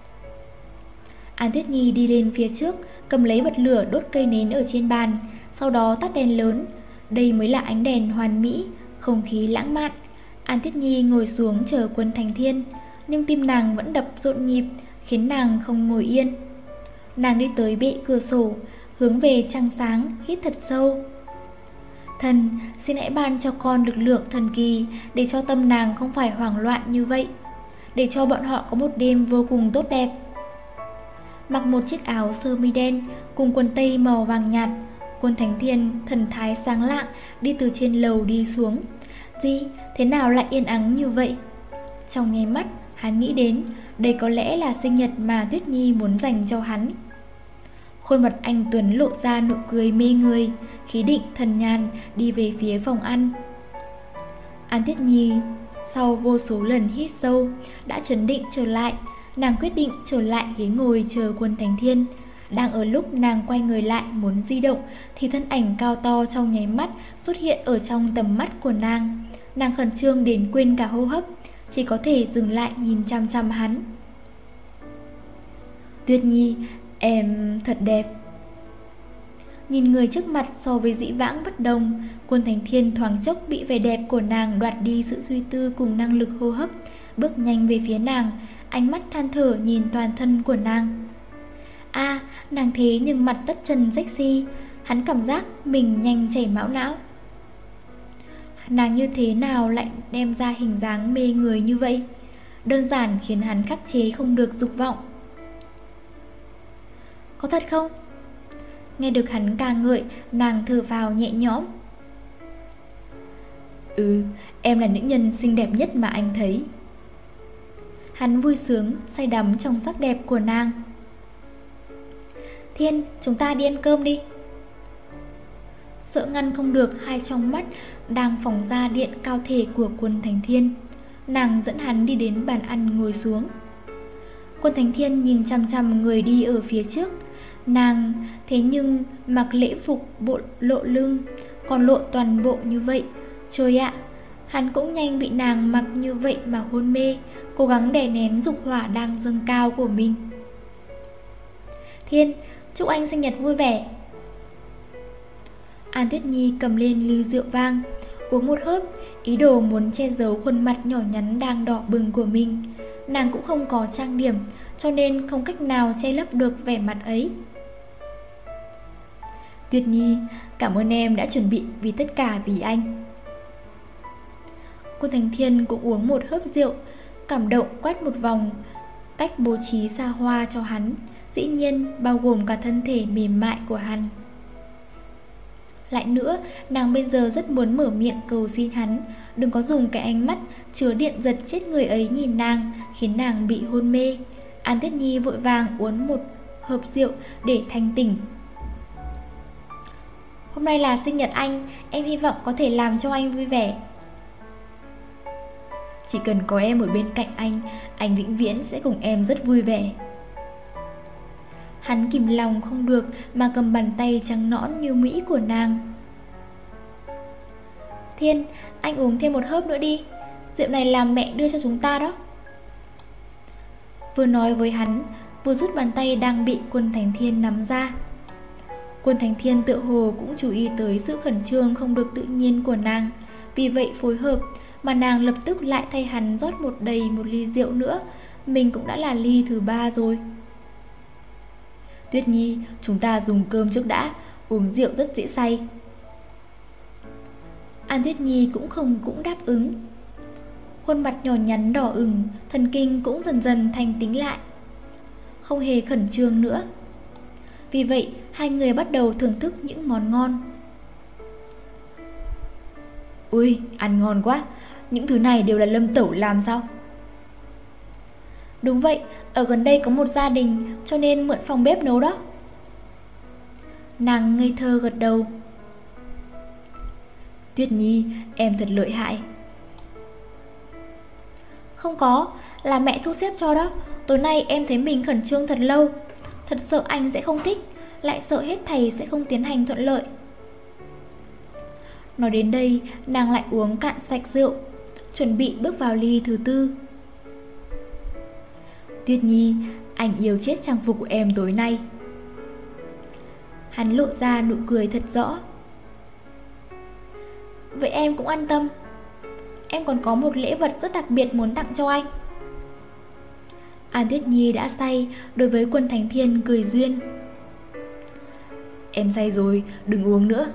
An Tuyết Nhi đi lên phía trước, cầm lấy bật lửa đốt cây nến ở trên bàn, sau đó tắt đèn lớn. Đây mới là ánh đèn hoàn mỹ, không khí lãng mạn. An Tuyết Nhi ngồi xuống chờ Quân Thành Thiên, nhưng tim nàng vẫn đập rộn nhịp, khiến nàng không ngồi yên. Nàng đi tới bệ cửa sổ, hướng về trăng sáng, hít thật sâu. Thần, xin hãy ban cho con lực lượng thần kỳ, để cho tâm nàng không phải hoảng loạn như vậy, để cho bọn họ có một đêm vô cùng tốt đẹp. Mặc một chiếc áo sơ mi đen cùng quần tây màu vàng nhạt, Quân Thành Thiên thần thái sáng lạng đi từ trên lầu đi xuống. Gì, thế nào lại yên ắng như vậy? Trong nháy mắt, hắn nghĩ đến đây có lẽ là sinh nhật mà Tuyết Nhi muốn dành cho hắn. Khuôn mặt anh Tuấn lộ ra nụ cười mê người, khí định thần nhàn đi về phía phòng ăn. An Tuyết Nhi sau vô số lần hít sâu đã trấn định trở lại. Nàng quyết định trở lại ghế ngồi chờ Quân Thành Thiên. Đang ở lúc nàng quay người lại muốn di động thì thân ảnh cao to trong nháy mắt xuất hiện ở trong tầm mắt của nàng. Nàng khẩn trương đến quên cả hô hấp, chỉ có thể dừng lại nhìn chăm chăm hắn. Tuyết Nhi, em thật đẹp. Nhìn người trước mặt so với dĩ vãng bất đồng, Quân Thành Thiên thoáng chốc bị vẻ đẹp của nàng đoạt đi sự suy tư cùng năng lực hô hấp, bước nhanh về phía nàng, ánh mắt than thở nhìn toàn thân của nàng. À, nàng thế nhưng mặt tất chân sexy, hắn cảm giác mình nhanh chảy máu não. Nàng như thế nào lại đem ra hình dáng mê người như vậy? Đơn giản khiến hắn khắc chế không được dục vọng. Có thật không? Nghe được hắn ca ngợi, nàng thở phào nhẹ nhõm. Ừ, em là nữ nhân xinh đẹp nhất mà anh thấy. Hắn vui sướng, say đắm trong sắc đẹp của nàng. Thiên, chúng ta đi ăn cơm đi. Sợ ngăn không được hai trong mắt đang phóng ra điện cao thể của Quân Thành Thiên, nàng dẫn hắn đi đến bàn ăn ngồi xuống. Quân Thành Thiên nhìn chăm chăm người đi ở phía trước. Nàng thế nhưng mặc lễ phục bộ lộ lưng, còn lộ toàn bộ như vậy. Trời ạ, hắn cũng nhanh bị nàng mặc như vậy mà hôn mê, cố gắng đè nén dục hỏa đang dâng cao của mình. Thiên, chúc anh sinh nhật vui vẻ. An Tuyết Nhi cầm lên ly rượu vang, uống một hớp, ý đồ muốn che giấu khuôn mặt nhỏ nhắn đang đỏ bừng của mình. Nàng cũng không có trang điểm, cho nên không cách nào che lấp được vẻ mặt ấy. Tuyết Nhi, cảm ơn em đã chuẩn bị vì tất cả vì anh. Quân Thành Thiên cũng uống một hớp rượu, cảm động quét một vòng cách bố trí xa hoa cho hắn, dĩ nhiên bao gồm cả thân thể mềm mại của hắn. Lại nữa, nàng bây giờ rất muốn mở miệng cầu xin hắn đừng có dùng cái ánh mắt chứa điện giật chết người ấy nhìn nàng, khiến nàng bị hôn mê. An Tuyết Nhi vội vàng uống một hớp rượu để thanh tỉnh. Hôm nay là sinh nhật anh, em hy vọng có thể làm cho anh vui vẻ. Chỉ cần có em ở bên cạnh anh, anh vĩnh viễn sẽ cùng em rất vui vẻ. Hắn kìm lòng không được mà cầm bàn tay trắng nõn như mỹ của nàng. Thiên, anh uống thêm một hớp nữa đi, rượu này là mẹ đưa cho chúng ta đó. Vừa nói với hắn, vừa rút bàn tay đang bị Quân Thành Thiên nắm ra. Quân Thành Thiên tựa hồ cũng chú ý tới sự khẩn trương không được tự nhiên của nàng, vì vậy phối hợp, mà nàng lập tức lại thay hắn rót một đầy một ly rượu nữa. Mình cũng đã là ly thứ ba rồi. Tuyết Nhi, chúng ta dùng cơm trước đã, uống rượu rất dễ say. An Tuyết Nhi cũng không cũng đáp ứng. Khuôn mặt nhỏ nhắn đỏ ửng, thần kinh cũng dần dần thanh tĩnh lại, không hề khẩn trương nữa. Vì vậy, hai người bắt đầu thưởng thức những món ngon. Ui, ăn ngon quá, những thứ này đều là Lâm Tẩu làm sao? Đúng vậy, ở gần đây có một gia đình, cho nên mượn phòng bếp nấu đó. Nàng ngây thơ gật đầu. Tuyết Nhi, em thật lợi hại. Không có, là mẹ thu xếp cho đó. Tối nay em thấy mình khẩn trương thật lâu, thật sợ anh sẽ không thích, lại sợ hết thầy sẽ không tiến hành thuận lợi. Nói đến đây, nàng lại uống cạn sạch rượu, chuẩn bị bước vào ly thứ tư. Tuyết Nhi, anh yêu chết trang phục của em tối nay. Hắn lộ ra nụ cười thật rõ. Vậy em cũng an tâm, em còn có một lễ vật rất đặc biệt muốn tặng cho anh. An Tuyết Nhi đã say, đối với Quân Thành Thiên cười duyên. Em say rồi, đừng uống nữa.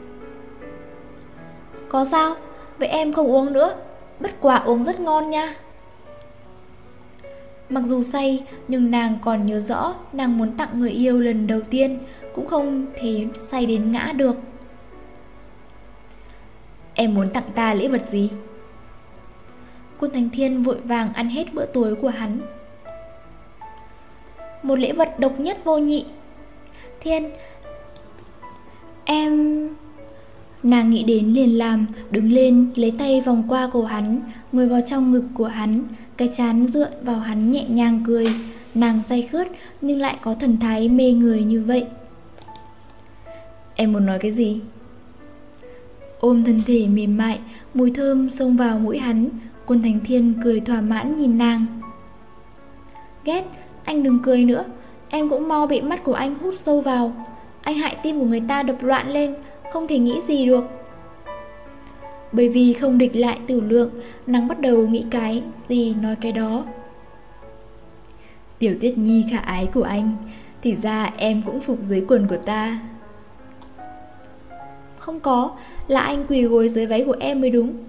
Có sao, vậy em không uống nữa, bất quả uống rất ngon nha. Mặc dù say, nhưng nàng còn nhớ rõ nàng muốn tặng người yêu lần đầu tiên, cũng không thể say đến ngã được. Em muốn tặng ta lễ vật gì? Quân Thành Thiên vội vàng ăn hết bữa tối của hắn. Một lễ vật độc nhất vô nhị. Thiên, em... Nàng nghĩ đến liền làm, đứng lên, lấy tay vòng qua cổ hắn, ngồi vào trong ngực của hắn, cái trán dựa vào hắn nhẹ nhàng cười. Nàng say khướt nhưng lại có thần thái mê người như vậy. Em muốn nói cái gì? Ôm thân thể mềm mại, mùi thơm xông vào mũi hắn. Quân Thành Thiên cười thỏa mãn nhìn nàng. Ghét, anh đừng cười nữa, em cũng mau bị mắt của anh hút sâu vào. Anh hại tim của người ta đập loạn lên, không thể nghĩ gì được. Bởi vì không địch lại Tử Lượng, nàng bắt đầu nghĩ cái gì nói cái đó. Tiểu Tuyết Nhi khả ái của anh, thì ra em cũng phục dưới quần của ta. Không có, là anh quỳ gối dưới váy của em mới đúng.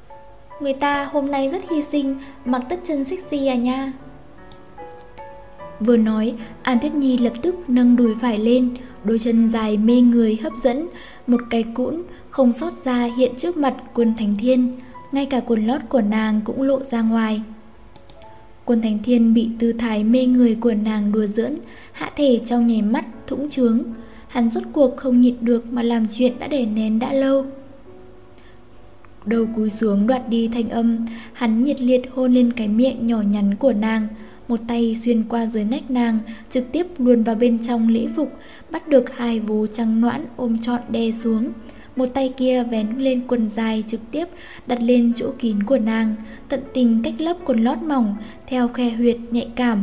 Người ta hôm nay rất hy sinh, mặc tất chân sexy à nha. Vừa nói, An Tuyết Nhi lập tức nâng đùi phải lên, đôi chân dài mê người hấp dẫn, một cái cũn không sót ra hiện trước mặt Quân Thánh Thiên, ngay cả quần lót của nàng cũng lộ ra ngoài. Quân Thánh Thiên bị tư thái mê người của nàng đùa giỡn, hạ thể trong nháy mắt thũng trướng. Hắn rốt cuộc không nhịn được mà làm chuyện đã đè nén đã lâu. Đầu cúi xuống đoạt đi thanh âm, hắn nhiệt liệt hôn lên cái miệng nhỏ nhắn của nàng, một tay xuyên qua dưới nách nàng, trực tiếp luồn vào bên trong lễ phục, bắt được hai vú trắng nõn ôm trọn đè xuống. Một tay kia vén lên quần dài trực tiếp đặt lên chỗ kín của nàng, tận tình cách lớp quần lót mỏng theo khe huyệt nhạy cảm.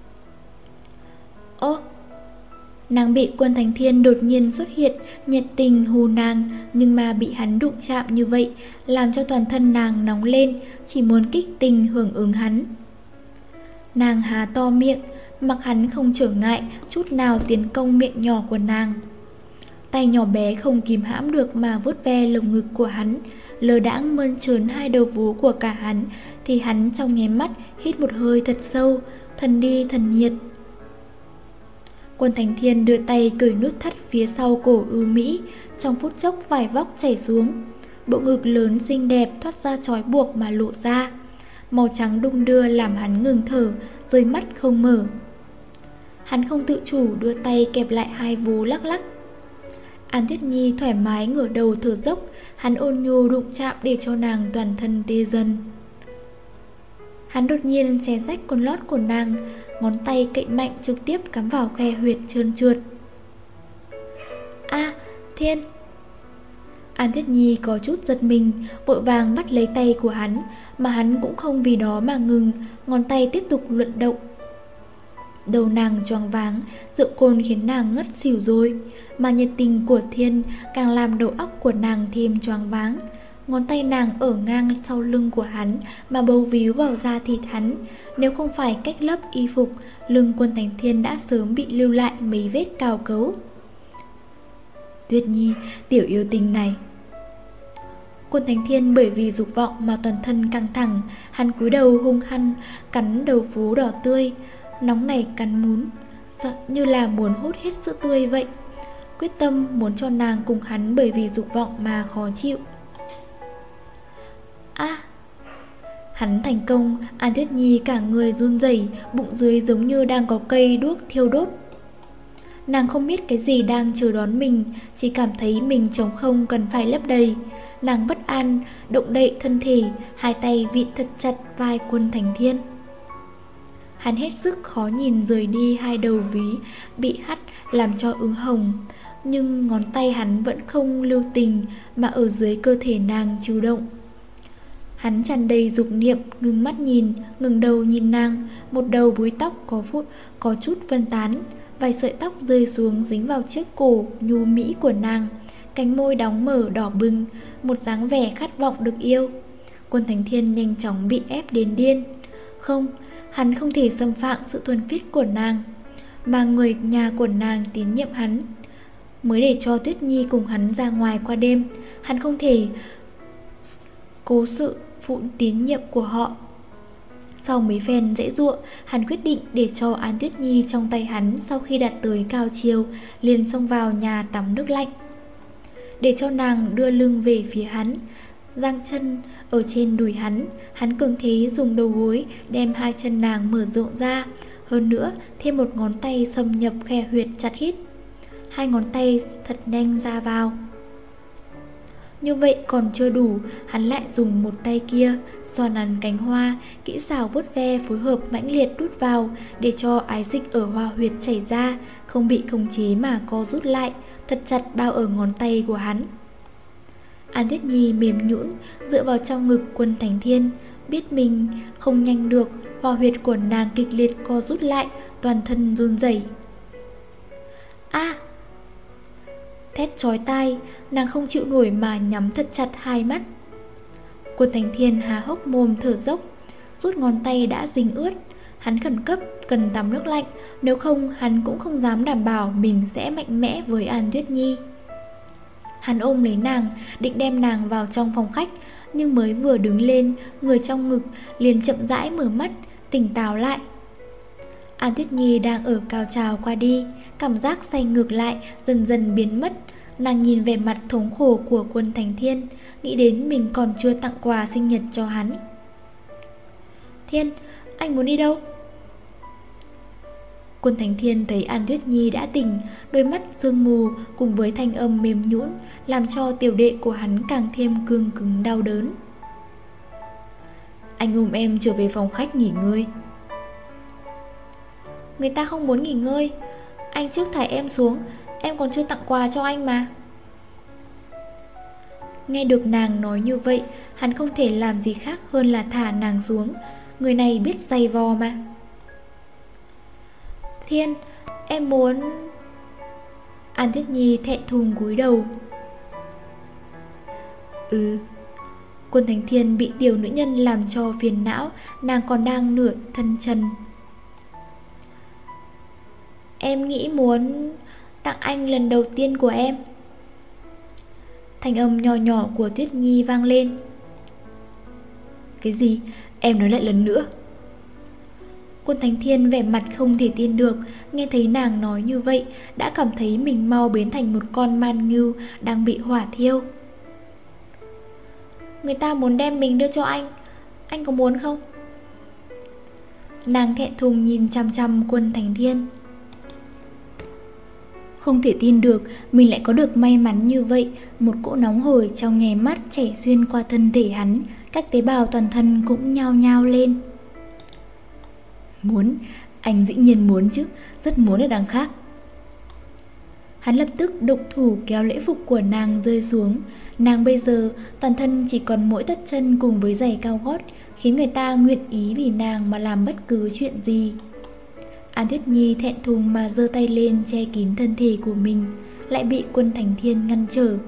Ô! Nàng bị Quân Thánh Thiên đột nhiên xuất hiện, nhiệt tình hù nàng, nhưng mà bị hắn đụng chạm như vậy, làm cho toàn thân nàng nóng lên, chỉ muốn kích tình hưởng ứng hắn. Nàng há to miệng, mặc hắn không trở ngại chút nào tiến công miệng nhỏ của nàng. Tay nhỏ bé không kìm hãm được mà vuốt ve lồng ngực của hắn, lờ đãng mơn trớn hai đầu vú của cả hắn, thì hắn trong nháy mắt hít một hơi thật sâu, thần đi thần nhiệt. Quân Thánh Thiên đưa tay cởi nút thắt phía sau cổ ưu mỹ, trong phút chốc vải vóc chảy xuống, bộ ngực lớn xinh đẹp thoát ra trói buộc mà lộ ra, màu trắng đung đưa làm hắn ngừng thở, rơi mắt không mở. Hắn không tự chủ đưa tay kẹp lại hai vú lắc lắc. An Tuyết Nhi thoải mái ngửa đầu thở dốc, hắn ôn nhu đụng chạm để cho nàng toàn thân tê dần. Hắn đột nhiên xé rách quần lót của nàng, ngón tay cậy mạnh trực tiếp cắm vào khe huyệt trơn trượt. A, à, Thiên! An Tuyết Nhi có chút giật mình, vội vàng bắt lấy tay của hắn, mà hắn cũng không vì đó mà ngừng, ngón tay tiếp tục luận động. Đầu nàng choáng váng, rượu cồn khiến nàng ngất xỉu rồi, mà nhiệt tình của Thiên càng làm đầu óc của nàng thêm choáng váng. Ngón tay nàng ở ngang sau lưng của hắn mà bấu víu vào da thịt hắn. Nếu không phải cách lớp y phục, lưng Quân Thánh Thiên đã sớm bị lưu lại mấy vết cào cấu. Tuyết Nhi, tiểu yêu tinh này. Quân Thánh Thiên bởi vì dục vọng mà toàn thân căng thẳng, hắn cúi đầu hung hăng cắn đầu vú đỏ tươi, nóng nảy cắn muốn, sợ như là muốn hút hết sữa tươi vậy. Quyết tâm muốn cho nàng cùng hắn bởi vì dục vọng mà khó chịu. A! À, hắn thành công, An Tuyết Nhi cả người run rẩy, bụng dưới giống như đang có cây đuốc thiêu đốt. Nàng không biết cái gì đang chờ đón mình, chỉ cảm thấy mình trống không cần phải lấp đầy. Nàng bất an, động đậy thân thể, hai tay vịn thật chặt vai Quân Thánh Thiên. Hắn hết sức khó nhìn rời đi hai đầu ví bị hắt làm cho ửng hồng, nhưng ngón tay hắn vẫn không lưu tình mà ở dưới cơ thể nàng chủ động. Hắn tràn đầy dục niệm, ngừng mắt nhìn, ngừng đầu nhìn nàng, một đầu búi tóc có phút có chút phân tán, vài sợi tóc rơi xuống dính vào chiếc cổ nhu mỹ của nàng, cánh môi đóng mở đỏ bừng, một dáng vẻ khát vọng được yêu. Quân Thánh Thiên nhanh chóng bị ép đến điên. Không, hắn không thể xâm phạm sự thuần khiết của nàng, mà người nhà của nàng tín nhiệm hắn, mới để cho Tuyết Nhi cùng hắn ra ngoài qua đêm. Hắn không thể cố sự phụ tín nhiệm của họ. Sau mấy phen dễ dụa, hắn quyết định để cho An Tuyết Nhi trong tay hắn sau khi đạt tới cao chiều, liền xông vào nhà tắm nước lạnh. Để cho nàng đưa lưng về phía hắn, giang chân ở trên đùi hắn, hắn cường thế dùng đầu gối đem hai chân nàng mở rộng ra, hơn nữa thêm một ngón tay xâm nhập khe huyệt chặt hít. Hai ngón tay thật nhanh ra vào. Như vậy còn chưa đủ, hắn lại dùng một tay kia xoa nắn cánh hoa, kỹ xảo vuốt ve phối hợp mãnh liệt đút vào, để cho ái dịch ở hoa huyệt chảy ra, không bị khống chế mà co rút lại, thật chặt bao ở ngón tay của hắn. An Tuyết Nhi mềm nhũn dựa vào trong ngực Quân Thánh Thiên, biết mình không nhanh được, hoa huyệt của nàng kịch liệt co rút lại, toàn thân run rẩy. A! À, thét chói tai, nàng không chịu nổi mà nhắm thật chặt hai mắt. Quân Thánh Thiên há hốc mồm thở dốc, rút ngón tay đã dính ướt. Hắn khẩn cấp cần tắm nước lạnh, nếu không hắn cũng không dám đảm bảo mình sẽ mạnh mẽ với An Tuyết Nhi. Hắn ôm lấy nàng, định đem nàng vào trong phòng khách, nhưng mới vừa đứng lên, người trong ngực liền chậm rãi mở mắt, tỉnh táo lại. An Tuyết Nhi đang ở cao trào qua đi, cảm giác say ngược lại dần dần biến mất. Nàng nhìn vẻ mặt thống khổ của Quân Thành Thiên, nghĩ đến mình còn chưa tặng quà sinh nhật cho hắn. Thiên, anh muốn đi đâu? Quân Thành Thiên thấy An Tuyết Nhi đã tỉnh, đôi mắt sương mù cùng với thanh âm mềm nhũn làm cho tiểu đệ của hắn càng thêm cương cứng đau đớn. Anh ôm em trở về phòng khách nghỉ ngơi. Người ta không muốn nghỉ ngơi, anh trước thải em xuống, em còn chưa tặng quà cho anh mà. Nghe được nàng nói như vậy, hắn không thể làm gì khác hơn là thả nàng xuống. Người này biết giày vò mà. Thiên, em muốn... An Tuyết Nhi thẹn thùng cúi đầu. Ừ. Quân Thành Thiên bị tiểu nữ nhân làm cho phiền não, nàng còn đang nửa thân trần. Em nghĩ muốn tặng anh lần đầu tiên của em. Thanh âm nhỏ nhỏ của Tuyết Nhi vang lên. Cái gì? Em nói lại lần nữa. Quân Thành Thiên vẻ mặt không thể tin được, nghe thấy nàng nói như vậy, đã cảm thấy mình mau biến thành một con man ngưu đang bị hỏa thiêu. Người ta muốn đem mình đưa cho anh, anh có muốn không? Nàng thẹn thùng nhìn chăm chăm Quân Thành Thiên. Không thể tin được mình lại có được may mắn như vậy. Một cỗ nóng hổi trong nháy mắt chảy xuyên qua thân thể hắn, các tế bào toàn thân cũng nhao nhao lên. Muốn, anh dĩ nhiên muốn chứ, rất muốn ở đằng khác. Hắn lập tức động thủ kéo lễ phục của nàng rơi xuống. Nàng bây giờ toàn thân chỉ còn mỗi tất chân cùng với giày cao gót, khiến người ta nguyện ý vì nàng mà làm bất cứ chuyện gì. An Tuyết Nhi thẹn thùng mà giơ tay lên che kín thân thể của mình, lại bị Quân Thành Thiên ngăn trở.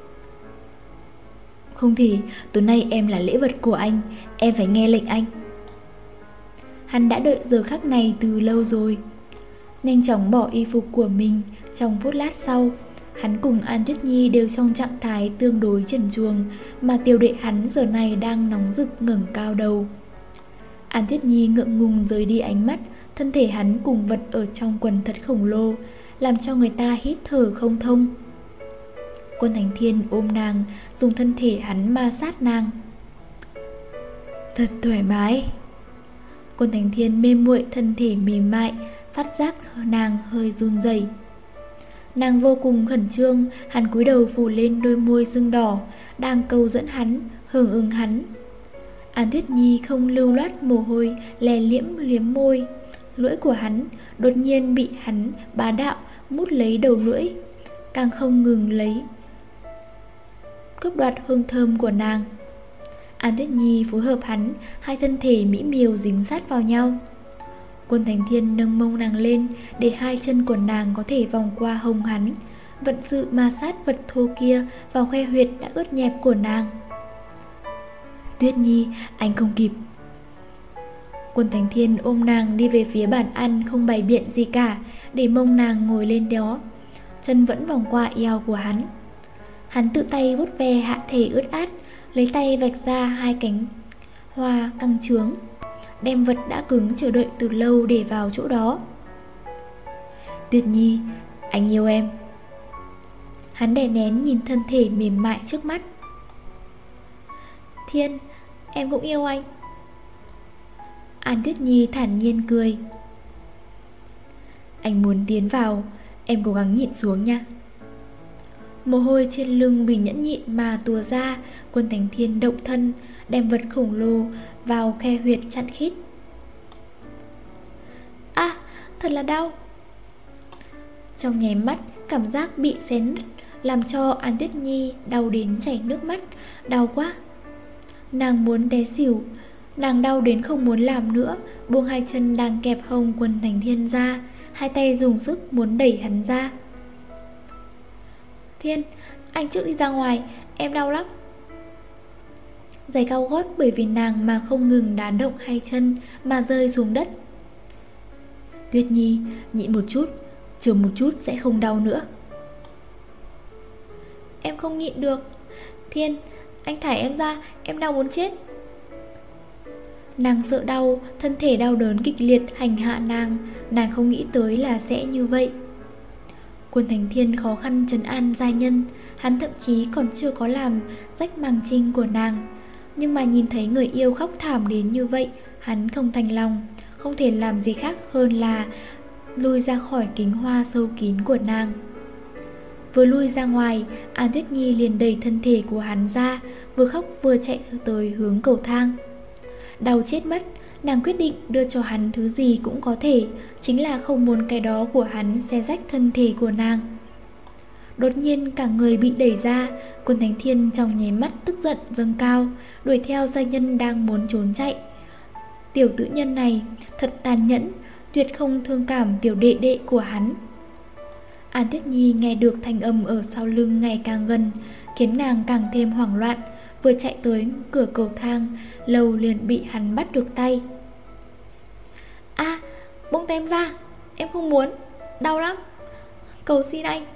Không thể, tối nay em là lễ vật của anh, em phải nghe lệnh anh. Hắn đã đợi giờ khắc này từ lâu rồi. Nhanh chóng bỏ y phục của mình. Trong phút lát sau, hắn cùng An Tuyết Nhi đều trong trạng thái tương đối trần truồng, mà tiểu đệ hắn giờ này đang nóng rực ngẩng cao đầu. An Tuyết Nhi ngượng ngùng rời đi ánh mắt. Thân thể hắn cùng vật ở trong quần thật khổng lồ, làm cho người ta hít thở không thông. Quân Thành Thiên ôm nàng, dùng thân thể hắn ma sát nàng. Thật thoải mái. Quân Thành Thiên mê muội thân thể mềm mại, phát giác nàng hơi run rẩy. Nàng vô cùng khẩn trương, hắn cúi đầu phủ lên đôi môi sưng đỏ, đang câu dẫn hắn, hưởng ứng hắn. An Tuyết Nhi không lưu loát mồ hôi, lè liễm liếm môi. Lưỡi của hắn đột nhiên bị hắn bá đạo mút lấy đầu lưỡi, càng không ngừng lấy cướp đoạt hương thơm của nàng. An Tuyết Nhi phối hợp hắn, hai thân thể mỹ miều dính sát vào nhau. Quân Thành Thiên nâng mông nàng lên để hai chân của nàng có thể vòng qua hông hắn, vận sự ma sát vật thô kia vào khe huyệt đã ướt nhẹp của nàng. Tuyết Nhi, anh không kịp. Quân Thành Thiên ôm nàng đi về phía bàn ăn, không bày biện gì cả, để mông nàng ngồi lên đó, chân vẫn vòng qua eo của hắn. Hắn tự tay vuốt ve hạ thể ướt át, lấy tay vạch ra hai cánh hoa căng trướng, đem vật đã cứng chờ đợi từ lâu để vào chỗ đó. Tuyết Nhi, anh yêu em. Hắn đè nén nhìn thân thể mềm mại trước mắt. Thiên, em cũng yêu anh. An Tuyết Nhi thản nhiên cười. Anh muốn tiến vào, em cố gắng nhịn xuống nha. Mồ hôi trên lưng vì nhẫn nhịn mà tùa ra. Quân Thành Thiên động thân, đem vật khổng lồ vào khe huyệt chặn khít. À, thật là đau. Trong nháy mắt, cảm giác bị xén làm cho An Tuyết Nhi đau đến chảy nước mắt. Đau quá. Nàng muốn té xỉu. Nàng đau đến không muốn làm nữa, buông hai chân đang kẹp hông Quân Thành Thiên ra, hai tay dùng sức muốn đẩy hắn ra. Thiên, anh trước đi ra ngoài, em đau lắm. Giày cao gót bởi vì nàng mà không ngừng đá động hai chân mà rơi xuống đất. Tuyết Nhi, nhịn một chút, chờ một chút sẽ không đau nữa. Em không nhịn được. Thiên, anh thải em ra, em đau muốn chết. Nàng sợ đau, thân thể đau đớn kịch liệt hành hạ nàng. Nàng không nghĩ tới là sẽ như vậy. Quân Thánh Thiên khó khăn trấn an giai nhân. Hắn thậm chí còn chưa có làm rách màng trinh của nàng. Nhưng mà nhìn thấy người yêu khóc thảm đến như vậy, hắn không thành lòng. Không thể làm gì khác hơn là lui ra khỏi kính hoa sâu kín của nàng. Vừa lui ra ngoài, An Tuyết Nhi liền đẩy thân thể của hắn ra, vừa khóc vừa chạy tới hướng cầu thang. Đau chết mất, nàng quyết định đưa cho hắn thứ gì cũng có thể, chính là không muốn cái đó của hắn xé rách thân thể của nàng. Đột nhiên cả người bị đẩy ra, Quân Thánh Thiên trong nháy mắt tức giận dâng cao, đuổi theo giai nhân đang muốn trốn chạy. Tiểu tử nhân này thật tàn nhẫn, tuyệt không thương cảm tiểu đệ đệ của hắn. An Tuyết Nhi nghe được thanh âm ở sau lưng ngày càng gần, khiến nàng càng thêm hoảng loạn. Vừa chạy tới cửa cầu thang, Lâu liền bị hắn bắt được tay. A, à, buông tay em ra, em không muốn, đau lắm, cầu xin anh.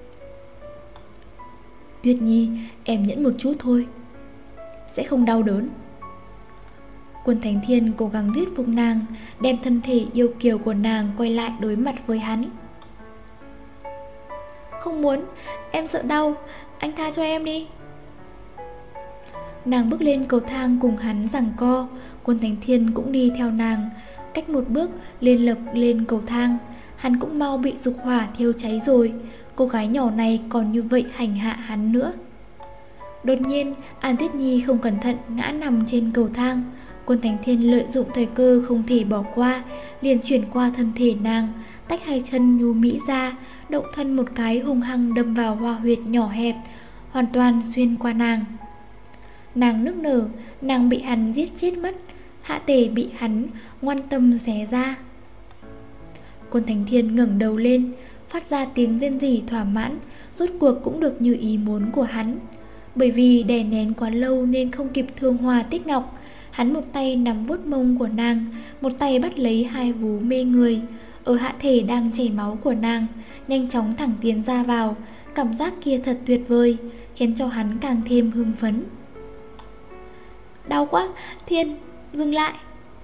Tuyết Nhi, em nhẫn một chút thôi, sẽ không đau đớn. Quân Thánh Thiên cố gắng thuyết phục nàng, đem thân thể yêu kiều của nàng quay lại đối mặt với hắn. Không muốn, em sợ đau, anh tha cho em đi. Nàng bước lên cầu thang cùng hắn giằng co, Quân Thánh Thiên cũng đi theo nàng. Cách một bước lên lập lên cầu thang, hắn cũng mau bị dục hỏa thiêu cháy rồi. Cô gái nhỏ này còn như vậy hành hạ hắn nữa. Đột nhiên An Tuyết Nhi không cẩn thận ngã nằm trên cầu thang. Quân Thánh Thiên lợi dụng thời cơ không thể bỏ qua, liền chuyển qua thân thể nàng, tách hai chân nhu mỹ ra, động thân một cái hung hăng đâm vào hoa huyệt nhỏ hẹp, hoàn toàn xuyên qua nàng. Nàng nức nở, nàng bị hắn giết chết mất, hạ thể bị hắn ngoan tâm xé ra. Quân Thánh Thiên ngẩng đầu lên, phát ra tiếng rên rỉ thỏa mãn, rốt cuộc cũng được như ý muốn của hắn. Bởi vì đè nén quá lâu nên không kịp thương hòa tích ngọc, hắn một tay nắm vuốt mông của nàng, một tay bắt lấy hai vú mê người ở hạ thể đang chảy máu của nàng, nhanh chóng thẳng tiến ra vào. Cảm giác kia thật tuyệt vời, khiến cho hắn càng thêm hưng phấn. Đau quá, Thiên, dừng lại.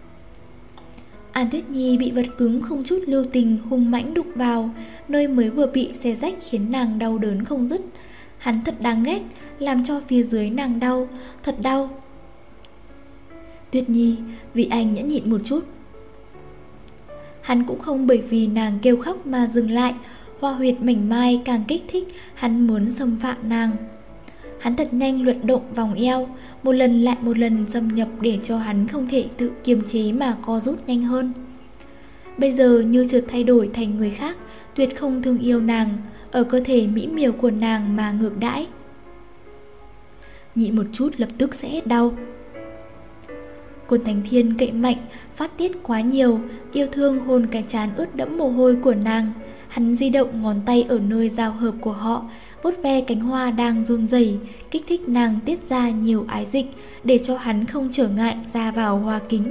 An Tuyết Nhi bị vật cứng không chút lưu tình hung mãnh đụng vào, nơi mới vừa bị xé rách khiến nàng đau đớn không dứt. Hắn thật đáng ghét, làm cho phía dưới nàng đau, thật đau. Tuyết Nhi, vì anh nhẫn nhịn một chút. Hắn cũng không bởi vì nàng kêu khóc mà dừng lại, hoa huyệt mảnh mai càng kích thích hắn muốn xâm phạm nàng. Hắn thật nhanh luật động vòng eo, một lần lại một lần xâm nhập để cho hắn không thể tự kiềm chế mà co rút nhanh hơn. Bây giờ như chợt thay đổi thành người khác, tuyệt không thương yêu nàng, ở cơ thể mỹ miều của nàng mà ngược đãi. Nhịn một chút lập tức sẽ hết đau. Quân Thánh Thiên cậy mạnh, phát tiết quá nhiều, yêu thương hôn cái trán ướt đẫm mồ hôi của nàng. Hắn di động ngón tay ở nơi giao hợp của họ, vuốt ve cánh hoa đang run rẩy, kích thích nàng tiết ra nhiều ái dịch để cho hắn không trở ngại ra vào hoa kính.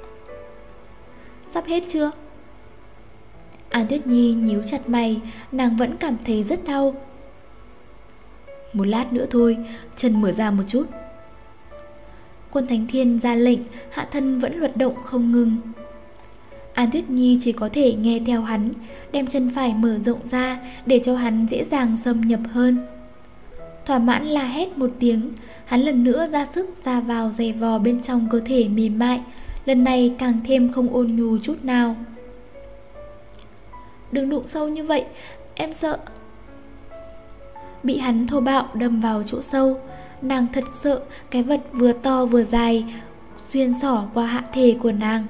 Sắp hết chưa? An Tuyết Nhi nhíu chặt mày, nàng vẫn cảm thấy rất đau. Một lát nữa thôi, chân mở ra một chút. Quân Thánh Thiên ra lệnh, hạ thân vẫn luật động không ngừng. An Tuyết Nhi chỉ có thể nghe theo hắn, đem chân phải mở rộng ra để cho hắn dễ dàng xâm nhập hơn. Thỏa mãn la hét một tiếng, hắn lần nữa ra sức ra vào giày vò bên trong cơ thể mềm mại, lần này càng thêm không ôn nhu chút nào. Đừng đụng sâu như vậy, em sợ. Bị hắn thô bạo đâm vào chỗ sâu, nàng thật sợ cái vật vừa to vừa dài xuyên xỏ qua hạ thể của nàng.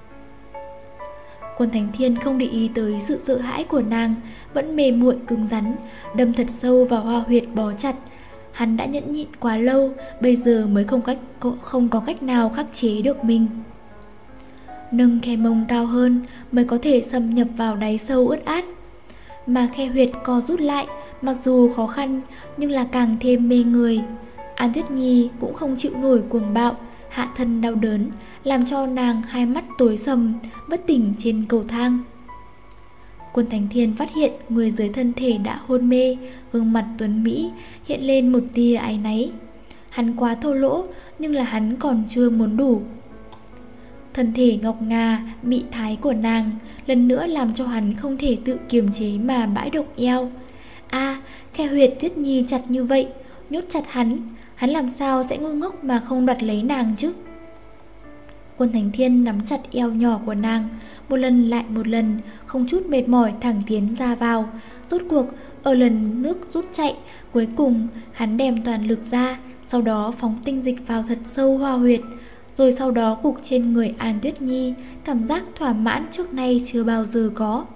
Quân Thánh Thiên không để ý tới sự sợ hãi của nàng, vẫn mềm muội cứng rắn, đâm thật sâu vào hoa huyệt bó chặt. Hắn đã nhẫn nhịn quá lâu, bây giờ mới không cách không có cách nào khắc chế được mình. Nâng khe mông cao hơn mới có thể xâm nhập vào đáy sâu ướt át. Mà khe huyệt co rút lại, mặc dù khó khăn nhưng là càng thêm mê người. An Tuyết Nhi cũng không chịu nổi cuồng bạo, hạ thân đau đớn, làm cho nàng hai mắt tối sầm, bất tỉnh trên cầu thang. Quân Thánh Thiên phát hiện người dưới thân thể đã hôn mê, gương mặt tuấn mỹ hiện lên một tia áy náy. Hắn quá thô lỗ, nhưng là hắn còn chưa muốn đủ. Thân thể ngọc ngà, mị thái của nàng lần nữa làm cho hắn không thể tự kiềm chế mà bãi động eo. A, khe huyệt Tuyết Nhi chặt như vậy, nhốt chặt hắn, hắn làm sao sẽ ngu ngốc mà không đoạt lấy nàng chứ? Quân Thành Thiên nắm chặt eo nhỏ của nàng, một lần lại một lần, không chút mệt mỏi thẳng tiến ra vào. Rốt cuộc, ở lần nước rút chạy, cuối cùng hắn đem toàn lực ra, sau đó phóng tinh dịch vào thật sâu hoa huyệt, rồi sau đó gục trên người An Tuyết Nhi, cảm giác thỏa mãn trước nay chưa bao giờ có.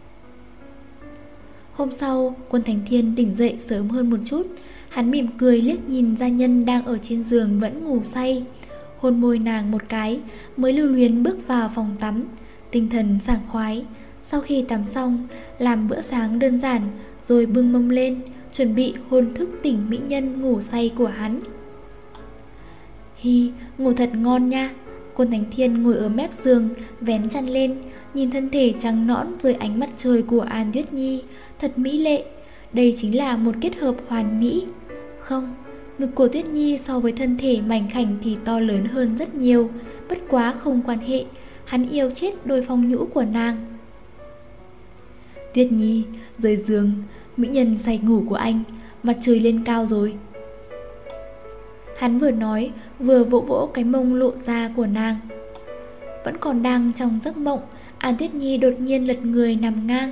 Hôm sau, Quân Thành Thiên tỉnh dậy sớm hơn một chút, hắn mỉm cười liếc nhìn gia nhân đang ở trên giường vẫn ngủ say, hôn môi nàng một cái, mới lưu luyến bước vào phòng tắm, tinh thần sảng khoái. Sau khi tắm xong, làm bữa sáng đơn giản, rồi bưng mông lên, chuẩn bị hôn thức tỉnh mỹ nhân ngủ say của hắn. Hi, ngủ thật ngon nha. Quân Thành Thiên ngồi ở mép giường, vén chăn lên, nhìn thân thể trắng nõn dưới ánh mặt trời của An Tuyết Nhi, thật mỹ lệ. Đây chính là một kết hợp hoàn mỹ. Không, ngực của Tuyết Nhi so với thân thể mảnh khảnh thì to lớn hơn rất nhiều, bất quá không quan hệ, hắn yêu chết đôi phong nhũ của nàng. Tuyết Nhi, rời giường, mỹ nhân say ngủ của anh, mặt trời lên cao rồi. Hắn vừa nói, vừa vỗ vỗ cái mông lộ ra của nàng. Vẫn còn đang trong giấc mộng, An Tuyết Nhi đột nhiên lật người nằm ngang.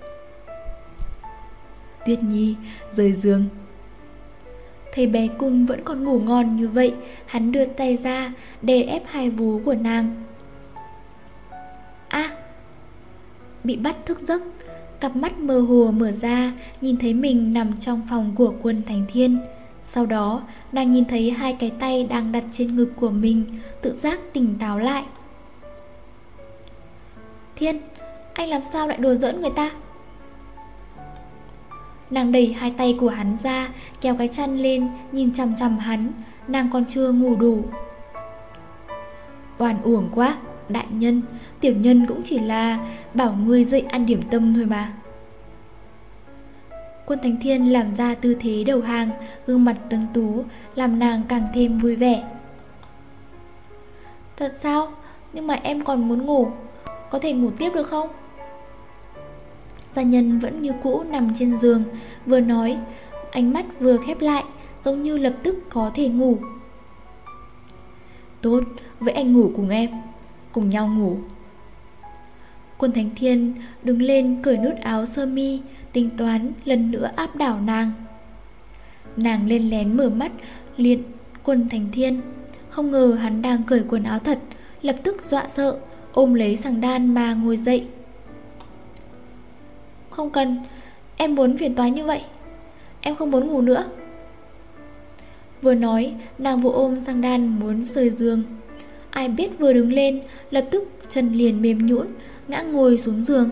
Tuyết Nhi, rời giường. Thấy bé Cung vẫn còn ngủ ngon như vậy, hắn đưa tay ra, đè ép hai vú của nàng. A! Bị bắt thức giấc, cặp mắt mơ hồ mở ra, nhìn thấy mình nằm trong phòng của Quân Thành Thiên. Sau đó, nàng nhìn thấy hai cái tay đang đặt trên ngực của mình, tự giác tỉnh táo lại. Thiên, anh làm sao lại đùa giỡn người ta? Nàng đẩy hai tay của hắn ra, kéo cái chăn lên, nhìn chằm chằm hắn, nàng còn chưa ngủ đủ. Oan uổng quá, đại nhân, tiểu nhân cũng chỉ là bảo ngươi dậy ăn điểm tâm thôi mà. Quân Thành Thiên làm ra tư thế đầu hàng, gương mặt tuấn tú, làm nàng càng thêm vui vẻ. Thật sao? Nhưng mà em còn muốn ngủ, có thể ngủ tiếp được không? Gia nhân vẫn như cũ nằm trên giường, vừa nói, ánh mắt vừa khép lại, giống như lập tức có thể ngủ. Tốt, vậy anh ngủ cùng em, cùng nhau ngủ. Quân Thành Thiên đứng lên cởi nút áo sơ mi, tính toán lần nữa áp đảo nàng. Nàng lên lén mở mắt liền Quân Thành Thiên, không ngờ hắn đang cởi quần áo thật, lập tức dọa sợ, ôm lấy xằng đan mà ngồi dậy. Không cần, em muốn phiền toái như vậy, em không muốn ngủ nữa. Vừa nói, nàng vừa ôm xằng đan muốn rời giường. Ai biết vừa đứng lên, lập tức chân liền mềm nhũn, ngã ngồi xuống giường.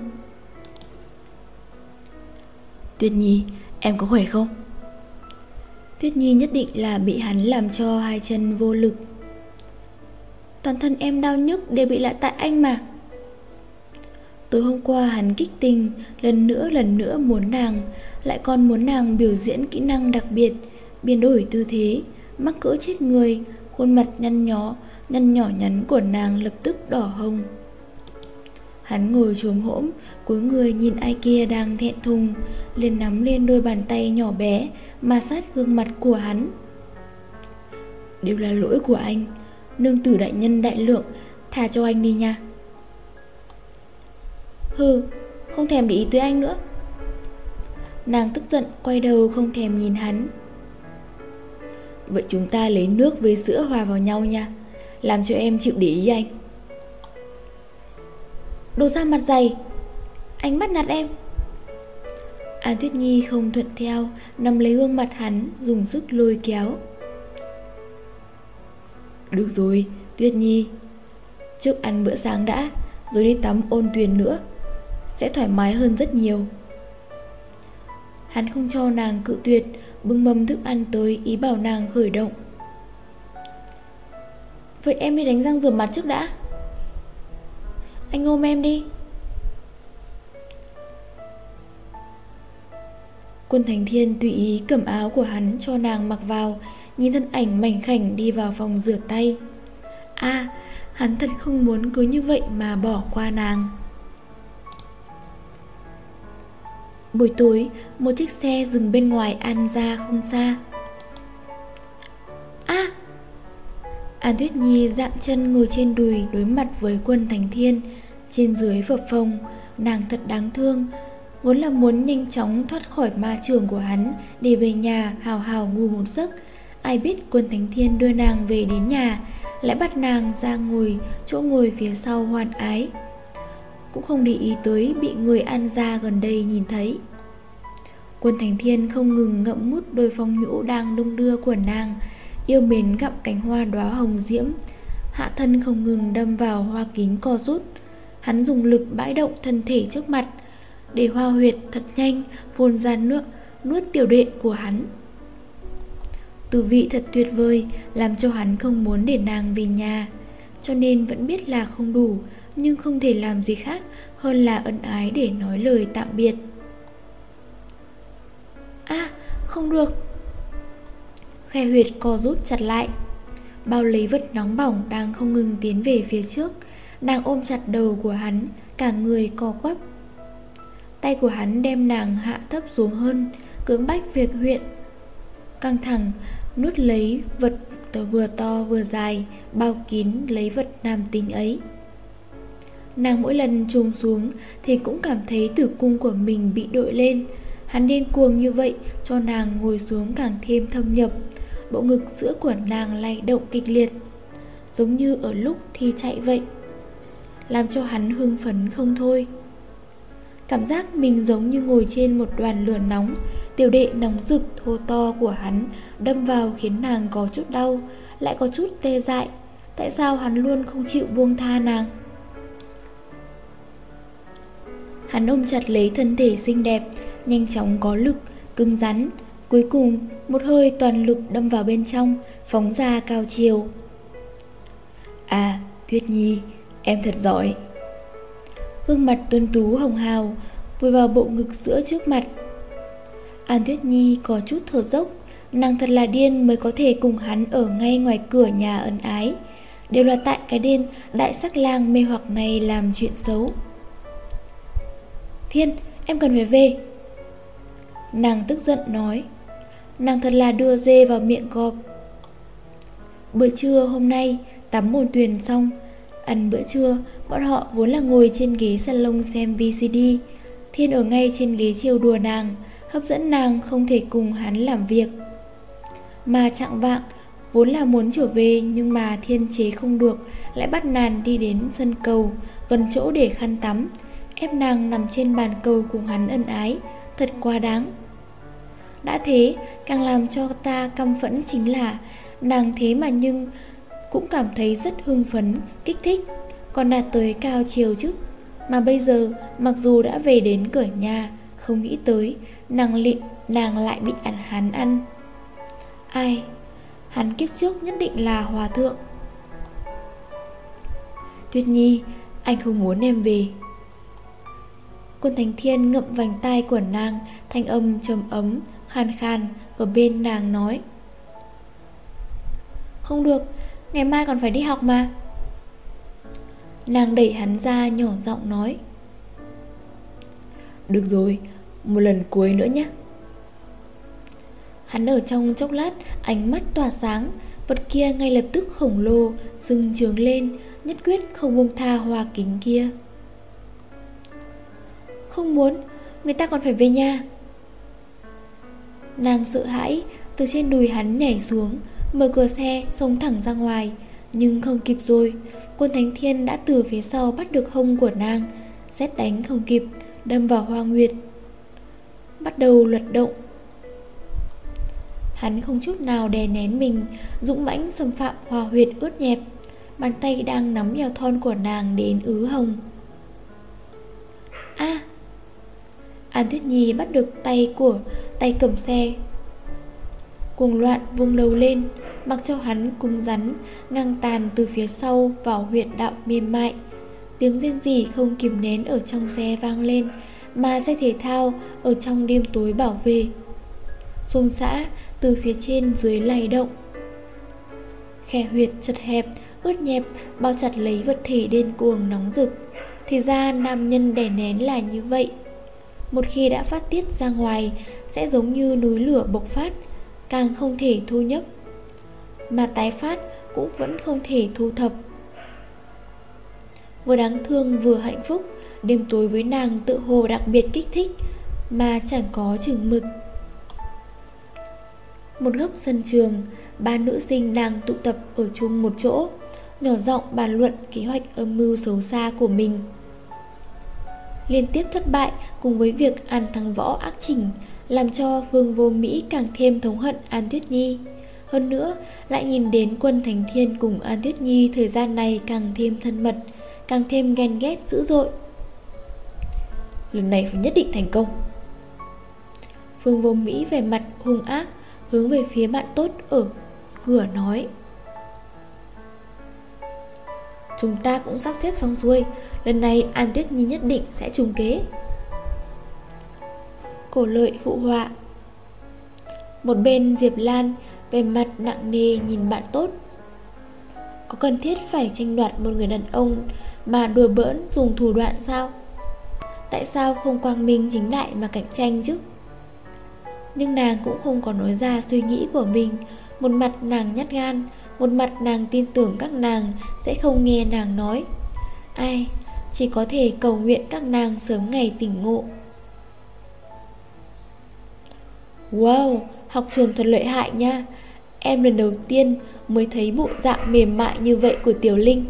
Tuyết Nhi, em có khỏe không? Tuyết Nhi nhất định là bị hắn làm cho hai chân vô lực. Toàn thân em đau nhức đều bị lại tại anh mà. Tối hôm qua hắn kích tình, lần nữa lần nữa muốn nàng, lại còn muốn nàng biểu diễn kỹ năng đặc biệt, biến đổi tư thế, mắc cỡ chết người. Khuôn mặt nhăn nhó, nhăn nhỏ nhắn của nàng lập tức đỏ hồng. Hắn ngồi chồm hỗn, cúi người nhìn ai kia đang thẹn thùng, liền nắm lên đôi bàn tay nhỏ bé mà sát gương mặt của hắn. Đều là lỗi của anh, nương tử đại nhân đại lượng, thả cho anh đi nha. Hừ, không thèm để ý tới anh nữa. Nàng tức giận quay đầu không thèm nhìn hắn. Vậy chúng ta lấy nước với sữa hòa vào nhau nha, làm cho em chịu để ý anh. Đồ da mặt dày, anh bắt nạt em. An Tuyết Nhi không thuận theo, nắm lấy gương mặt hắn, dùng sức lôi kéo. Được rồi, Tuyết Nhi, trước ăn bữa sáng đã, rồi đi tắm ôn tuyền nữa, sẽ thoải mái hơn rất nhiều. Hắn không cho nàng cự tuyệt, bưng mâm thức ăn tới, ý bảo nàng khởi động. Vậy em đi đánh răng rửa mặt trước đã. Anh ôm em đi. Quân Thành Thiên tùy ý cầm áo của hắn cho nàng mặc vào, nhìn thân ảnh mảnh khảnh đi vào phòng rửa tay. À, Hắn thật không muốn cứ như vậy mà bỏ qua nàng. Buổi tối, một chiếc xe dừng bên ngoài An gia không xa. A! À! An Tuyết Nhi dạng chân ngồi trên đùi đối mặt với Quân Thành Thiên, trên dưới phập phồng, nàng thật đáng thương. Vốn là muốn nhanh chóng thoát khỏi ma trường của hắn để về nhà hào hào ngủ một giấc. Ai biết Quân Thành Thiên đưa nàng về đến nhà, lại bắt nàng ra ngồi chỗ ngồi phía sau hoan ái, cũng không để ý tới bị người An gia gần đây nhìn thấy. Quân Thành Thiên không ngừng ngậm mút đôi phong nhũ đang đung đưa của nàng, yêu mến gặm cánh hoa đóa hồng diễm, hạ thân không ngừng đâm vào hoa kính co rút. Hắn dùng lực bãi động thân thể trước mặt, để hoa huyệt thật nhanh phun ra nước nuốt tiểu đệ của hắn. Tư vị thật tuyệt vời, làm cho hắn không muốn để nàng về nhà. Cho nên vẫn biết là không đủ, nhưng không thể làm gì khác hơn là ân ái để nói lời tạm biệt. A, à, không được. Khe huyệt co rút chặt lại, bao lấy vật nóng bỏng đang không ngừng tiến về phía trước. Nàng ôm chặt đầu của hắn, cả người co quắp. Tay của hắn đem nàng hạ thấp xuống hơn, cưỡng bách việc huyệt căng thẳng, nuốt lấy vật vừa to vừa dài, bao kín lấy vật nam tính ấy. Nàng mỗi lần chồm xuống thì cũng cảm thấy tử cung của mình bị đội lên. Hắn điên cuồng như vậy cho nàng ngồi xuống càng thêm thâm nhập. Bộ ngực giữa của nàng lay động kịch liệt, giống như ở lúc thi chạy vậy, làm cho hắn hưng phấn không thôi. Cảm giác mình giống như ngồi trên một đoàn lửa nóng. Tiểu đệ nóng rực thô to của hắn đâm vào khiến nàng có chút đau, lại có chút tê dại. Tại sao hắn luôn không chịu buông tha nàng? Hắn ôm chặt lấy thân thể xinh đẹp, nhanh chóng có lực, cứng rắn. Cuối cùng một hơi toàn lực đâm vào bên trong, phóng ra cao chiều. À, Tuyết Nhi, em thật giỏi. Gương mặt tuấn tú hồng hào vùi vào bộ ngực giữa trước mặt. An Tuyết Nhi có chút thở dốc. Nàng thật là điên mới có thể cùng hắn ở ngay ngoài cửa nhà ân ái. Đều là tại cái điên đại sắc lang mê hoặc này làm chuyện xấu. Thiên, em cần phải về. Nàng tức giận nói. Nàng thật là đưa dê vào miệng gọp. Bữa trưa hôm nay tắm một thuyền xong, ăn bữa trưa, bọn họ vốn là ngồi trên ghế salon xem vê xê đê. Thiên ở ngay trên ghế trêu đùa nàng, hấp dẫn nàng không thể cùng hắn làm việc. Mà chạng vạng vốn là muốn trở về, nhưng mà Thiên chế không được, lại bắt nàng đi đến sân cầu gần chỗ để khăn tắm, ép nàng nằm trên bàn cầu cùng hắn ân ái, thật quá đáng. Đã thế, càng làm cho ta căm phẫn chính là nàng thế mà nhưng cũng cảm thấy rất hưng phấn, kích thích, còn đạt tới cao chiều chứ. Mà bây giờ mặc dù đã về đến cửa nhà, không nghĩ tới nàng lịnh nàng lại bị ăn hắn ăn. Ai, hắn kiếp trước nhất định là hòa thượng. Tuyết Nhi, anh không muốn em về. Quân Thành Thiên ngậm vành tai của nàng, thanh âm trầm ấm, khan khan ở bên nàng nói. Không được, ngày mai còn phải đi học mà. Nàng đẩy hắn ra nhỏ giọng nói. Được rồi, một lần cuối nữa nhé. Hắn ở trong chốc lát, ánh mắt tỏa sáng, vật kia ngay lập tức khổng lồ, sưng trướng lên, nhất quyết không buông tha hoa kính kia. Không muốn, người ta còn phải về nhà. Nàng sợ hãi, từ trên đùi hắn nhảy xuống, mở cửa xe, xông thẳng ra ngoài. Nhưng không kịp rồi, Quân Thánh Thiên đã từ phía sau bắt được hông của nàng, sét đánh không kịp, đâm vào hoa nguyệt, bắt đầu luật động. Hắn không chút nào đè nén mình, dũng mãnh xâm phạm hoa huyệt ướt nhẹp, bàn tay đang nắm eo thon của nàng đến ứ hồng. A! À, An Tuyết Nhi bắt được tay của tay cầm xe, cuồng loạn vung đầu lên, mặc cho hắn cung rắn ngang tàn từ phía sau vào huyệt đạo mềm mại. Tiếng rên rỉ không kìm nén ở trong xe vang lên, mà xe thể thao ở trong đêm tối bảo vệ. Xuông xã từ phía trên dưới lay động. Khe huyệt chật hẹp, ướt nhẹp bao chặt lấy vật thể điên cuồng nóng rực. Thì ra nam nhân đè nén là như vậy. Một khi đã phát tiết ra ngoài sẽ giống như núi lửa bộc phát, càng không thể thu nhấp, mà tái phát cũng vẫn không thể thu thập. Vừa đáng thương vừa hạnh phúc, đêm tối với nàng tự hồ đặc biệt kích thích, mà chẳng có chừng mực. Một góc sân trường, ba nữ sinh đang tụ tập ở chung một chỗ, nhỏ giọng bàn luận kế hoạch âm mưu xấu xa của mình. Liên tiếp thất bại cùng với việc An Thăng Võ ác chỉnh làm cho Phương Vô Mỹ càng thêm thống hận An Tuyết Nhi. Hơn nữa, lại nhìn đến Quân Thành Thiên cùng An Tuyết Nhi thời gian này càng thêm thân mật, càng thêm ghen ghét dữ dội. Lần này phải nhất định thành công. Phương Vô Mỹ vẻ mặt hung ác hướng về phía bạn tốt ở cửa nói: chúng ta cũng sắp xếp xong xuôi, lần này An Tuyết Nhi nhất định sẽ trùng kế. Cổ Lợi phụ họa. Một bên Diệp Lan vẻ mặt nặng nề nhìn bạn tốt. Có cần thiết phải tranh đoạt một người đàn ông mà đùa bỡn dùng thủ đoạn sao? Tại sao không quang minh chính đại mà cạnh tranh chứ? Nhưng nàng cũng không có nói ra suy nghĩ của mình. Một mặt nàng nhát gan, một mặt nàng tin tưởng các nàng sẽ không nghe nàng nói. Ai, chỉ có thể cầu nguyện các nàng sớm ngày tỉnh ngộ. Wow, học trường thật lợi hại nha. Em lần đầu tiên mới thấy bộ dạng mềm mại như vậy của Tiểu Linh.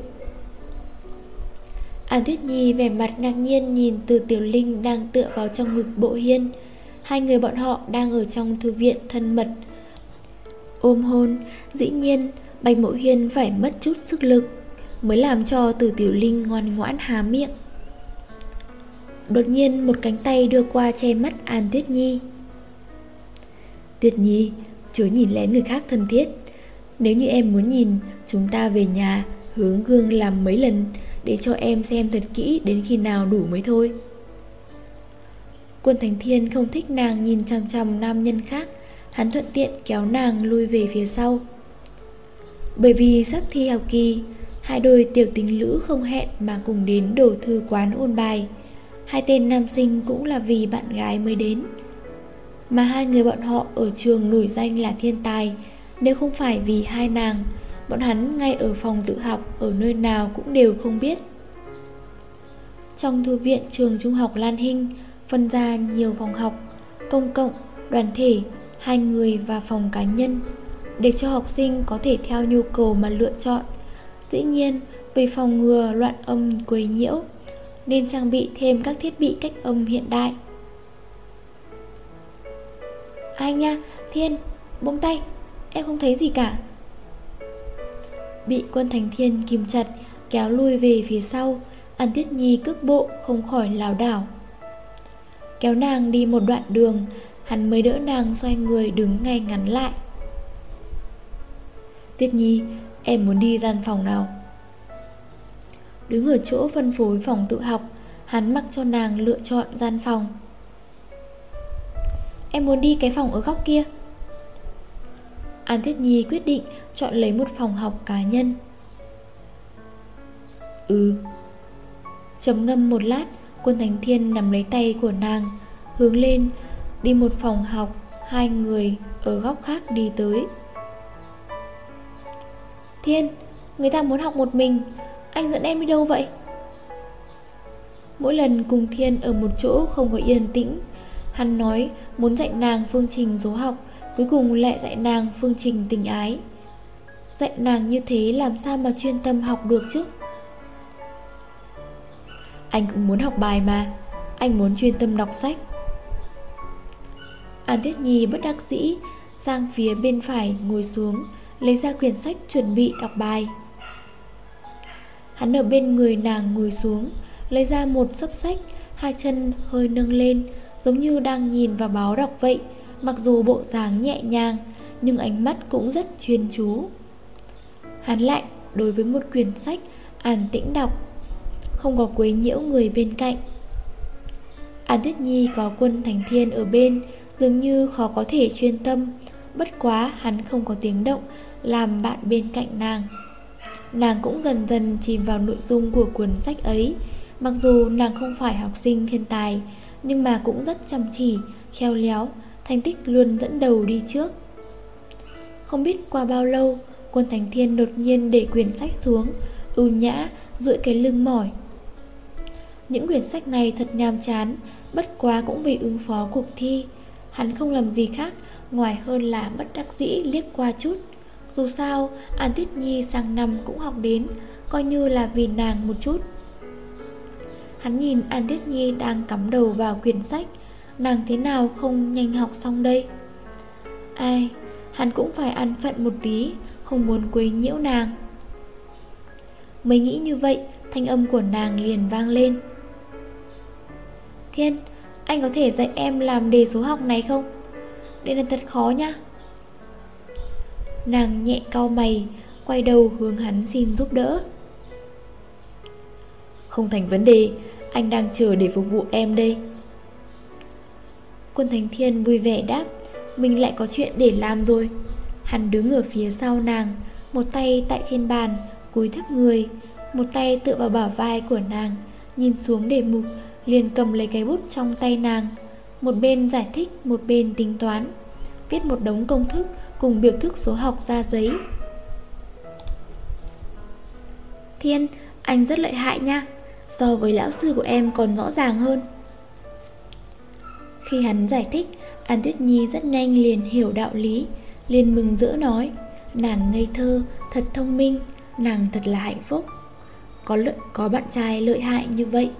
An Tuyết Nhi vẻ mặt ngạc nhiên nhìn Từ Tiểu Linh đang tựa vào trong ngực Bộ Hiên. Hai người bọn họ đang ở trong thư viện thân mật ôm hôn. Dĩ nhiên Bạch Mộ Hiên phải mất chút sức lực mới làm cho Từ Tiểu Linh ngoan ngoãn há miệng. Đột nhiên một cánh tay đưa qua che mắt An Tuyết Nhi. Tuyết Nhi, chớ nhìn lén người khác thân thiết. Nếu như em muốn nhìn, chúng ta về nhà hướng gương làm mấy lần để cho em xem thật kỹ đến khi nào đủ mới thôi. Quân Thành Thiên không thích nàng nhìn chằm chằm nam nhân khác, hắn thuận tiện kéo nàng lui về phía sau. Bởi vì sắp thi học kỳ, hai đôi tiểu tình lữ không hẹn mà cùng đến đồ thư quán ôn bài. Hai tên nam sinh cũng là vì bạn gái mới đến, mà hai người bọn họ ở trường nổi danh là thiên tài. Nếu không phải vì hai nàng, bọn hắn ngay ở phòng tự học ở nơi nào cũng đều không biết. Trong thư viện trường trung học Lan Hinh phân ra nhiều phòng học, công cộng, đoàn thể, hai người và phòng cá nhân, để cho học sinh có thể theo nhu cầu mà lựa chọn. Dĩ nhiên, vì phòng ngừa loạn âm quấy nhiễu, nên trang bị thêm các thiết bị cách âm hiện đại. Ai nha, Thiên, buông tay, em không thấy gì cả. Bị Quân Thành Thiên kìm chặt, kéo lui về phía sau, An Tuyết Nhi cước bộ không khỏi lảo đảo. Kéo nàng đi một đoạn đường, hắn mới đỡ nàng xoay người đứng ngay ngắn lại. Tuyết Nhi, em muốn đi gian phòng nào? Đứng ở chỗ phân phối phòng tự học, hắn mặc cho nàng lựa chọn gian phòng. Em muốn đi cái phòng ở góc kia. An Tuyết Nhi quyết định chọn lấy một phòng học cá nhân. Ừ. Trầm ngâm một lát, Quân Thành Thiên nắm lấy tay của nàng, hướng lên đi một phòng học. Hai người ở góc khác đi tới. Thiên, người ta muốn học một mình, anh dẫn em đi đâu vậy? Mỗi lần cùng Thiên ở một chỗ không có yên tĩnh. Hắn nói muốn dạy nàng phương trình số học, cuối cùng lại dạy nàng phương trình tình ái. Dạy nàng như thế làm sao mà chuyên tâm học được chứ? Anh cũng muốn học bài mà, anh muốn chuyên tâm đọc sách. An Tuyết Nhi bất đắc dĩ sang phía bên phải ngồi xuống, lấy ra quyển sách chuẩn bị đọc bài. Hắn ở bên người nàng ngồi xuống, lấy ra một xấp sách, hai chân hơi nâng lên, giống như đang nhìn vào báo đọc vậy. Mặc dù bộ dáng nhẹ nhàng, nhưng ánh mắt cũng rất chuyên chú. Hắn lại đối với một quyển sách an tĩnh đọc, không có quấy nhiễu người bên cạnh. An Tuyết Nhi có Quân Thành Thiên ở bên, dường như khó có thể chuyên tâm. Bất quá hắn không có tiếng động làm bạn bên cạnh nàng. Nàng cũng dần dần chìm vào nội dung của cuốn sách ấy. Mặc dù nàng không phải học sinh thiên tài, nhưng mà cũng rất chăm chỉ, khéo léo, thành tích luôn dẫn đầu đi trước. Không biết qua bao lâu, Quân Thành Thiên đột nhiên để quyển sách xuống, ưu nhã, duỗi cái lưng mỏi. Những quyển sách này thật nhàm chán, bất quá cũng vì ứng phó cuộc thi. Hắn không làm gì khác ngoài hơn là bất đắc dĩ liếc qua chút. Dù sao, An Tuyết Nhi sang năm cũng học đến, coi như là vì nàng một chút. Hắn nhìn An Tuyết Nhi đang cắm đầu vào quyển sách, nàng thế nào không nhanh học xong đây? Ai, hắn cũng phải an phận một tí, không muốn quấy nhiễu nàng. Mới nghĩ như vậy, thanh âm của nàng liền vang lên. Thiên, anh có thể dạy em làm đề số học này không? Đây là thật khó nhá. Nàng nhẹ cau mày, quay đầu hướng hắn xin giúp đỡ. Không thành vấn đề, anh đang chờ để phục vụ em đây. Quân Thành Thiên vui vẻ đáp, mình lại có chuyện để làm rồi. Hắn đứng ở phía sau nàng, một tay tại trên bàn, cúi thấp người, một tay tựa vào bả vai của nàng, nhìn xuống đề mục, liền cầm lấy cái bút trong tay nàng, một bên giải thích, một bên tính toán, viết một đống công thức cùng biểu thức số học ra giấy. Thiên, anh rất lợi hại nha, so với lão sư của em còn rõ ràng hơn. Khi hắn giải thích, An Tuyết Nhi rất nhanh liền hiểu đạo lý, liền mừng rỡ nói, nàng ngây thơ, thật thông minh, nàng thật là hạnh phúc, có lợi, có bạn trai lợi hại như vậy.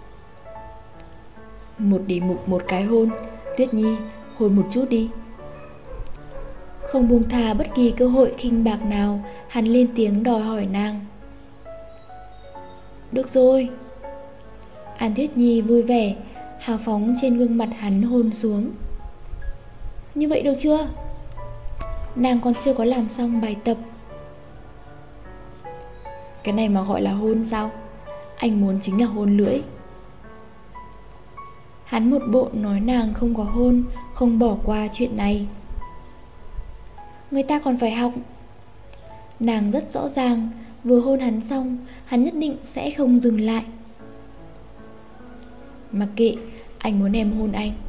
Một đề mục một cái hôn, Tuyết Nhi, hôn một chút đi. Không buông tha bất kỳ cơ hội khinh bạc nào, hắn lên tiếng đòi hỏi nàng. Được rồi. An Tuyết Nhi vui vẻ, hào phóng trên gương mặt hắn hôn xuống. Như vậy được chưa? Nàng còn chưa có làm xong bài tập. Cái này mà gọi là hôn sao? Anh muốn chính là hôn lưỡi. Hắn một bộ nói nàng không có hôn, không bỏ qua chuyện này. Người ta còn phải học. Nàng rất rõ ràng, vừa hôn hắn xong, hắn nhất định sẽ không dừng lại. Mặc kệ, anh muốn em hôn anh.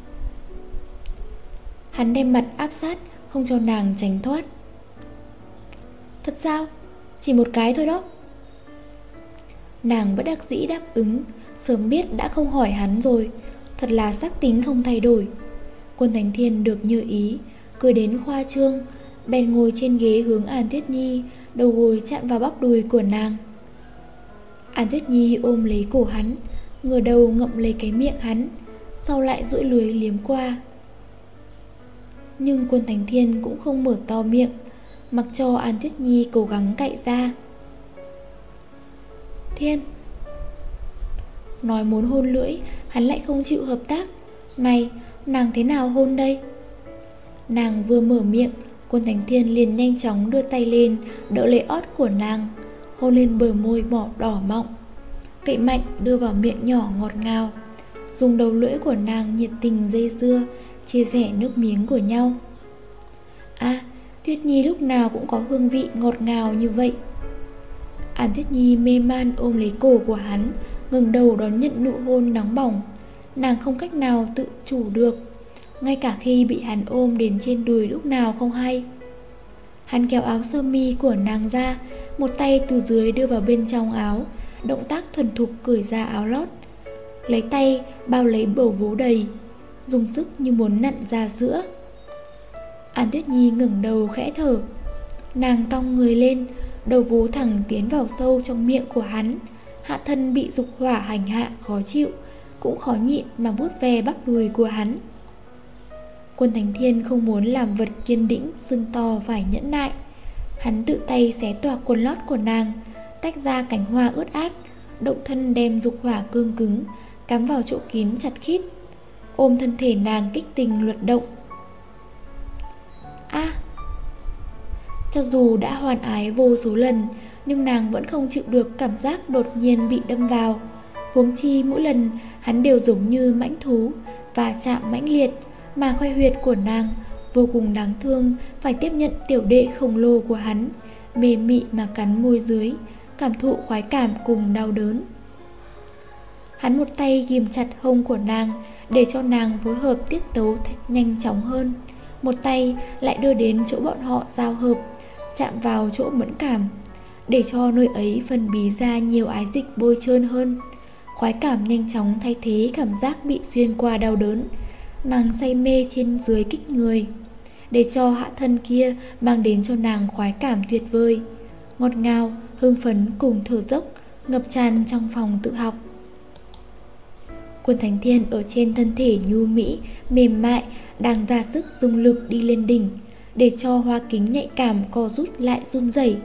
Hắn đem mặt áp sát, không cho nàng tránh thoát. Thật sao? Chỉ một cái thôi đó. Nàng bất đắc dĩ đáp ứng, sớm biết đã không hỏi hắn rồi. Thật là sắc tính không thay đổi. Quân Thành Thiên được như ý, cười đến khoa trương, bèn ngồi trên ghế hướng An Tuyết Nhi, đầu gối chạm vào bắp đùi của nàng. An Tuyết Nhi ôm lấy cổ hắn, ngửa đầu ngậm lấy cái miệng hắn, sau lại duỗi lưới liếm qua. Nhưng Quân Thành Thiên cũng không mở to miệng, mặc cho An Tuyết Nhi cố gắng cạy ra. Thiên. Nói muốn hôn lưỡi, hắn lại không chịu hợp tác. Này, nàng thế nào hôn đây? Nàng vừa mở miệng, Quân Thành Thiên liền nhanh chóng đưa tay lên, đỡ lấy ót của nàng, hôn lên bờ môi mỏ đỏ mọng, cậy mạnh đưa vào miệng nhỏ ngọt ngào, dùng đầu lưỡi của nàng nhiệt tình dây dưa, chia sẻ nước miếng của nhau. À, Tuyết Nhi lúc nào cũng có hương vị ngọt ngào như vậy. An Tuyết Nhi mê man ôm lấy cổ của hắn, ngẩng đầu đón nhận nụ hôn nóng bỏng. Nàng không cách nào tự chủ được, ngay cả khi bị hắn ôm đến trên đùi lúc nào không hay. Hắn kéo áo sơ mi của nàng ra, một tay từ dưới đưa vào bên trong áo, động tác thuần thục cởi ra áo lót, lấy tay bao lấy bầu vú đầy, dùng sức như muốn nặn ra sữa. An Tuyết Nhi ngẩng đầu khẽ thở. Nàng cong người lên, đầu vú thẳng tiến vào sâu trong miệng của hắn, hạ thân bị dục hỏa hành hạ khó chịu, cũng khó nhịn mà vuốt ve bắp đùi của hắn. Quân Thành Thiên không muốn làm vật kiên đĩnh, xương to phải nhẫn nại. Hắn tự tay xé toạc quần lót của nàng, tách ra cánh hoa ướt át, động thân đem dục hỏa cương cứng cắm vào chỗ kín chặt khít, ôm thân thể nàng kích tình luật động. A! À, cho dù đã hoàn ái vô số lần, nhưng nàng vẫn không chịu được cảm giác đột nhiên bị đâm vào. Huống chi mỗi lần hắn đều giống như mãnh thú và chạm mãnh liệt, mà khoe huyệt của nàng vô cùng đáng thương phải tiếp nhận tiểu đệ khổng lồ của hắn, mê mị mà cắn môi dưới, cảm thụ khoái cảm cùng đau đớn. Hắn một tay ghim chặt hông của nàng để cho nàng phối hợp tiết tấu nhanh chóng hơn, một tay lại đưa đến chỗ bọn họ giao hợp, chạm vào chỗ mẫn cảm, để cho nơi ấy phân bí ra nhiều ái dịch bôi trơn hơn. Khoái cảm nhanh chóng thay thế cảm giác bị xuyên qua đau đớn. Nàng say mê trên dưới kích người, để cho hạ thân kia mang đến cho nàng khoái cảm tuyệt vời, ngọt ngào, hưng phấn cùng thở dốc, ngập tràn trong phòng tự học. Quân Thánh Thiên ở trên thân thể nhu mỹ, mềm mại, đang ra sức dùng lực đi lên đỉnh, để cho hoa kính nhạy cảm co rút lại run rẩy.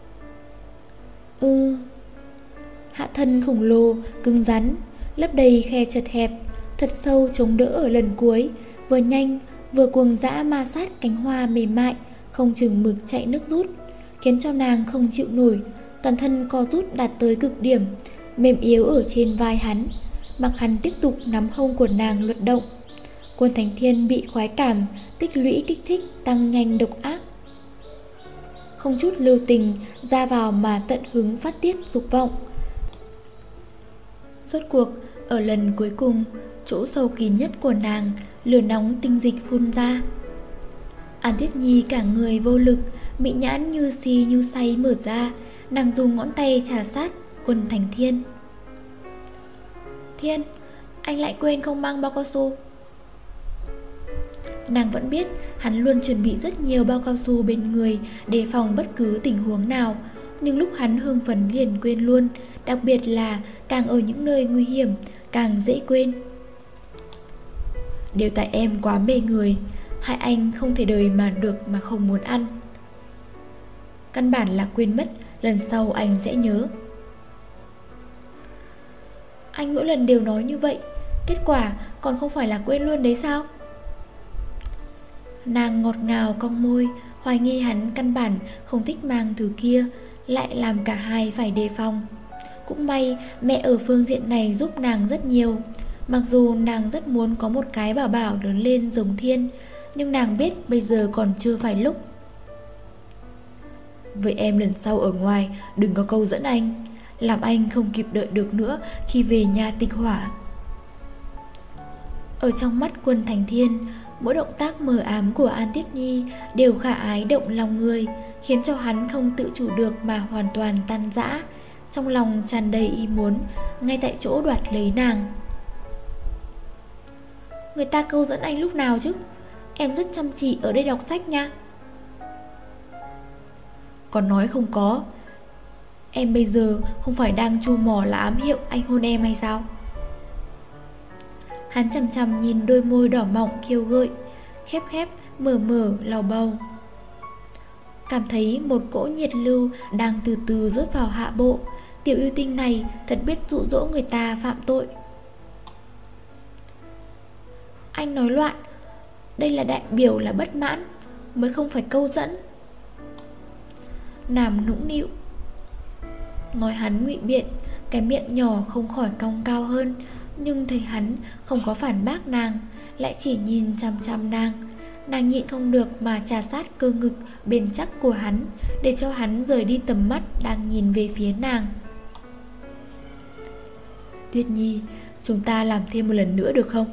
Ừ, hạ thân khổng lồ, cứng rắn, lấp đầy khe chật hẹp, thật sâu chống đỡ ở lần cuối, vừa nhanh vừa cuồng dã ma sát cánh hoa mềm mại, không chừng mực chạy nước rút, khiến cho nàng không chịu nổi, toàn thân co rút đạt tới cực điểm, mềm yếu ở trên vai hắn, mặc hắn tiếp tục nắm hông của nàng luật động. Quân Thánh Thiên bị khoái cảm tích lũy kích thích tăng nhanh độc ác, không chút lưu tình ra vào mà tận hứng phát tiết dục vọng. Rốt cuộc ở lần cuối cùng, chỗ sâu kín nhất của nàng, lửa nóng tinh dịch phun ra. An Tuyết Nhi cả người vô lực, mị nhãn như si như say mở ra, nàng dùng ngón tay trà sát Quân Thánh Thiên. Thiên, anh lại quên không mang bao cao su. Nàng vẫn biết hắn luôn chuẩn bị rất nhiều bao cao su bên người đề phòng bất cứ tình huống nào, nhưng lúc hắn hưng phấn liền quên luôn, đặc biệt là càng ở những nơi nguy hiểm càng dễ quên. Đều tại em quá mê người, hai anh không thể đời mà được mà không muốn ăn. Căn bản là quên mất, lần sau anh sẽ nhớ. Anh mỗi lần đều nói như vậy, kết quả còn không phải là quên luôn đấy sao? Nàng ngọt ngào cong môi, hoài nghi hắn căn bản không thích mang thứ kia, lại làm cả hai phải đề phòng. Cũng may mẹ ở phương diện này giúp nàng rất nhiều. Mặc dù nàng rất muốn có một cái bảo bảo lớn lên giống Thiên, nhưng nàng biết bây giờ còn chưa phải lúc. Vậy em lần sau ở ngoài đừng có câu dẫn anh, làm anh không kịp đợi được nữa khi về nhà tịch hỏa. Ở trong mắt Quân Thánh Thiên, mỗi động tác mờ ám của An Tuyết Nhi đều khả ái động lòng người, khiến cho hắn không tự chủ được mà hoàn toàn tan rã, trong lòng tràn đầy ý muốn ngay tại chỗ đoạt lấy nàng. Người ta câu dẫn anh lúc nào chứ? Em rất chăm chỉ ở đây đọc sách nha. Còn nói không có. Em bây giờ không phải đang chu mỏ là ám hiệu anh hôn em hay sao? Hắn chằm chằm nhìn đôi môi đỏ mọng khiêu gợi, khép khép mở mở lầu bầu. Cảm thấy một cỗ nhiệt lưu đang từ từ rớt vào hạ bộ. Tiểu yêu tinh này thật biết dụ dỗ người ta phạm tội. Anh nói loạn, đây là đại biểu là bất mãn, mới không phải câu dẫn. Nàng nũng nịu. Nói hắn ngụy biện, cái miệng nhỏ không khỏi cong cao hơn, nhưng thấy hắn không có phản bác nàng, lại chỉ nhìn chăm chăm nàng. Nàng nhịn không được mà trà sát cơ ngực bền chắc của hắn, để cho hắn rời đi tầm mắt đang nhìn về phía nàng. Tuyết Nhi, chúng ta làm thêm một lần nữa được không?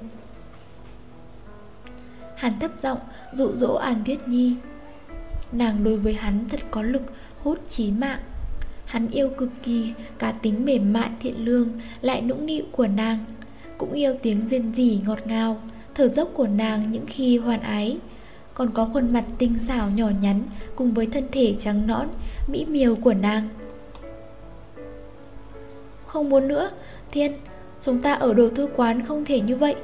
Hắn thấp giọng dụ dỗ An Tuyết Nhi. Nàng đối với hắn thật có lực hút chí mạng. Hắn yêu cực kỳ cá tính mềm mại thiện lương lại nũng nịu của nàng, cũng yêu tiếng rên rỉ ngọt ngào, thở dốc của nàng những khi hoan ái, còn có khuôn mặt tinh xảo nhỏ nhắn cùng với thân thể trắng nõn mỹ miều của nàng. Không muốn nữa, Thiên, chúng ta ở đồ thư quán không thể như vậy.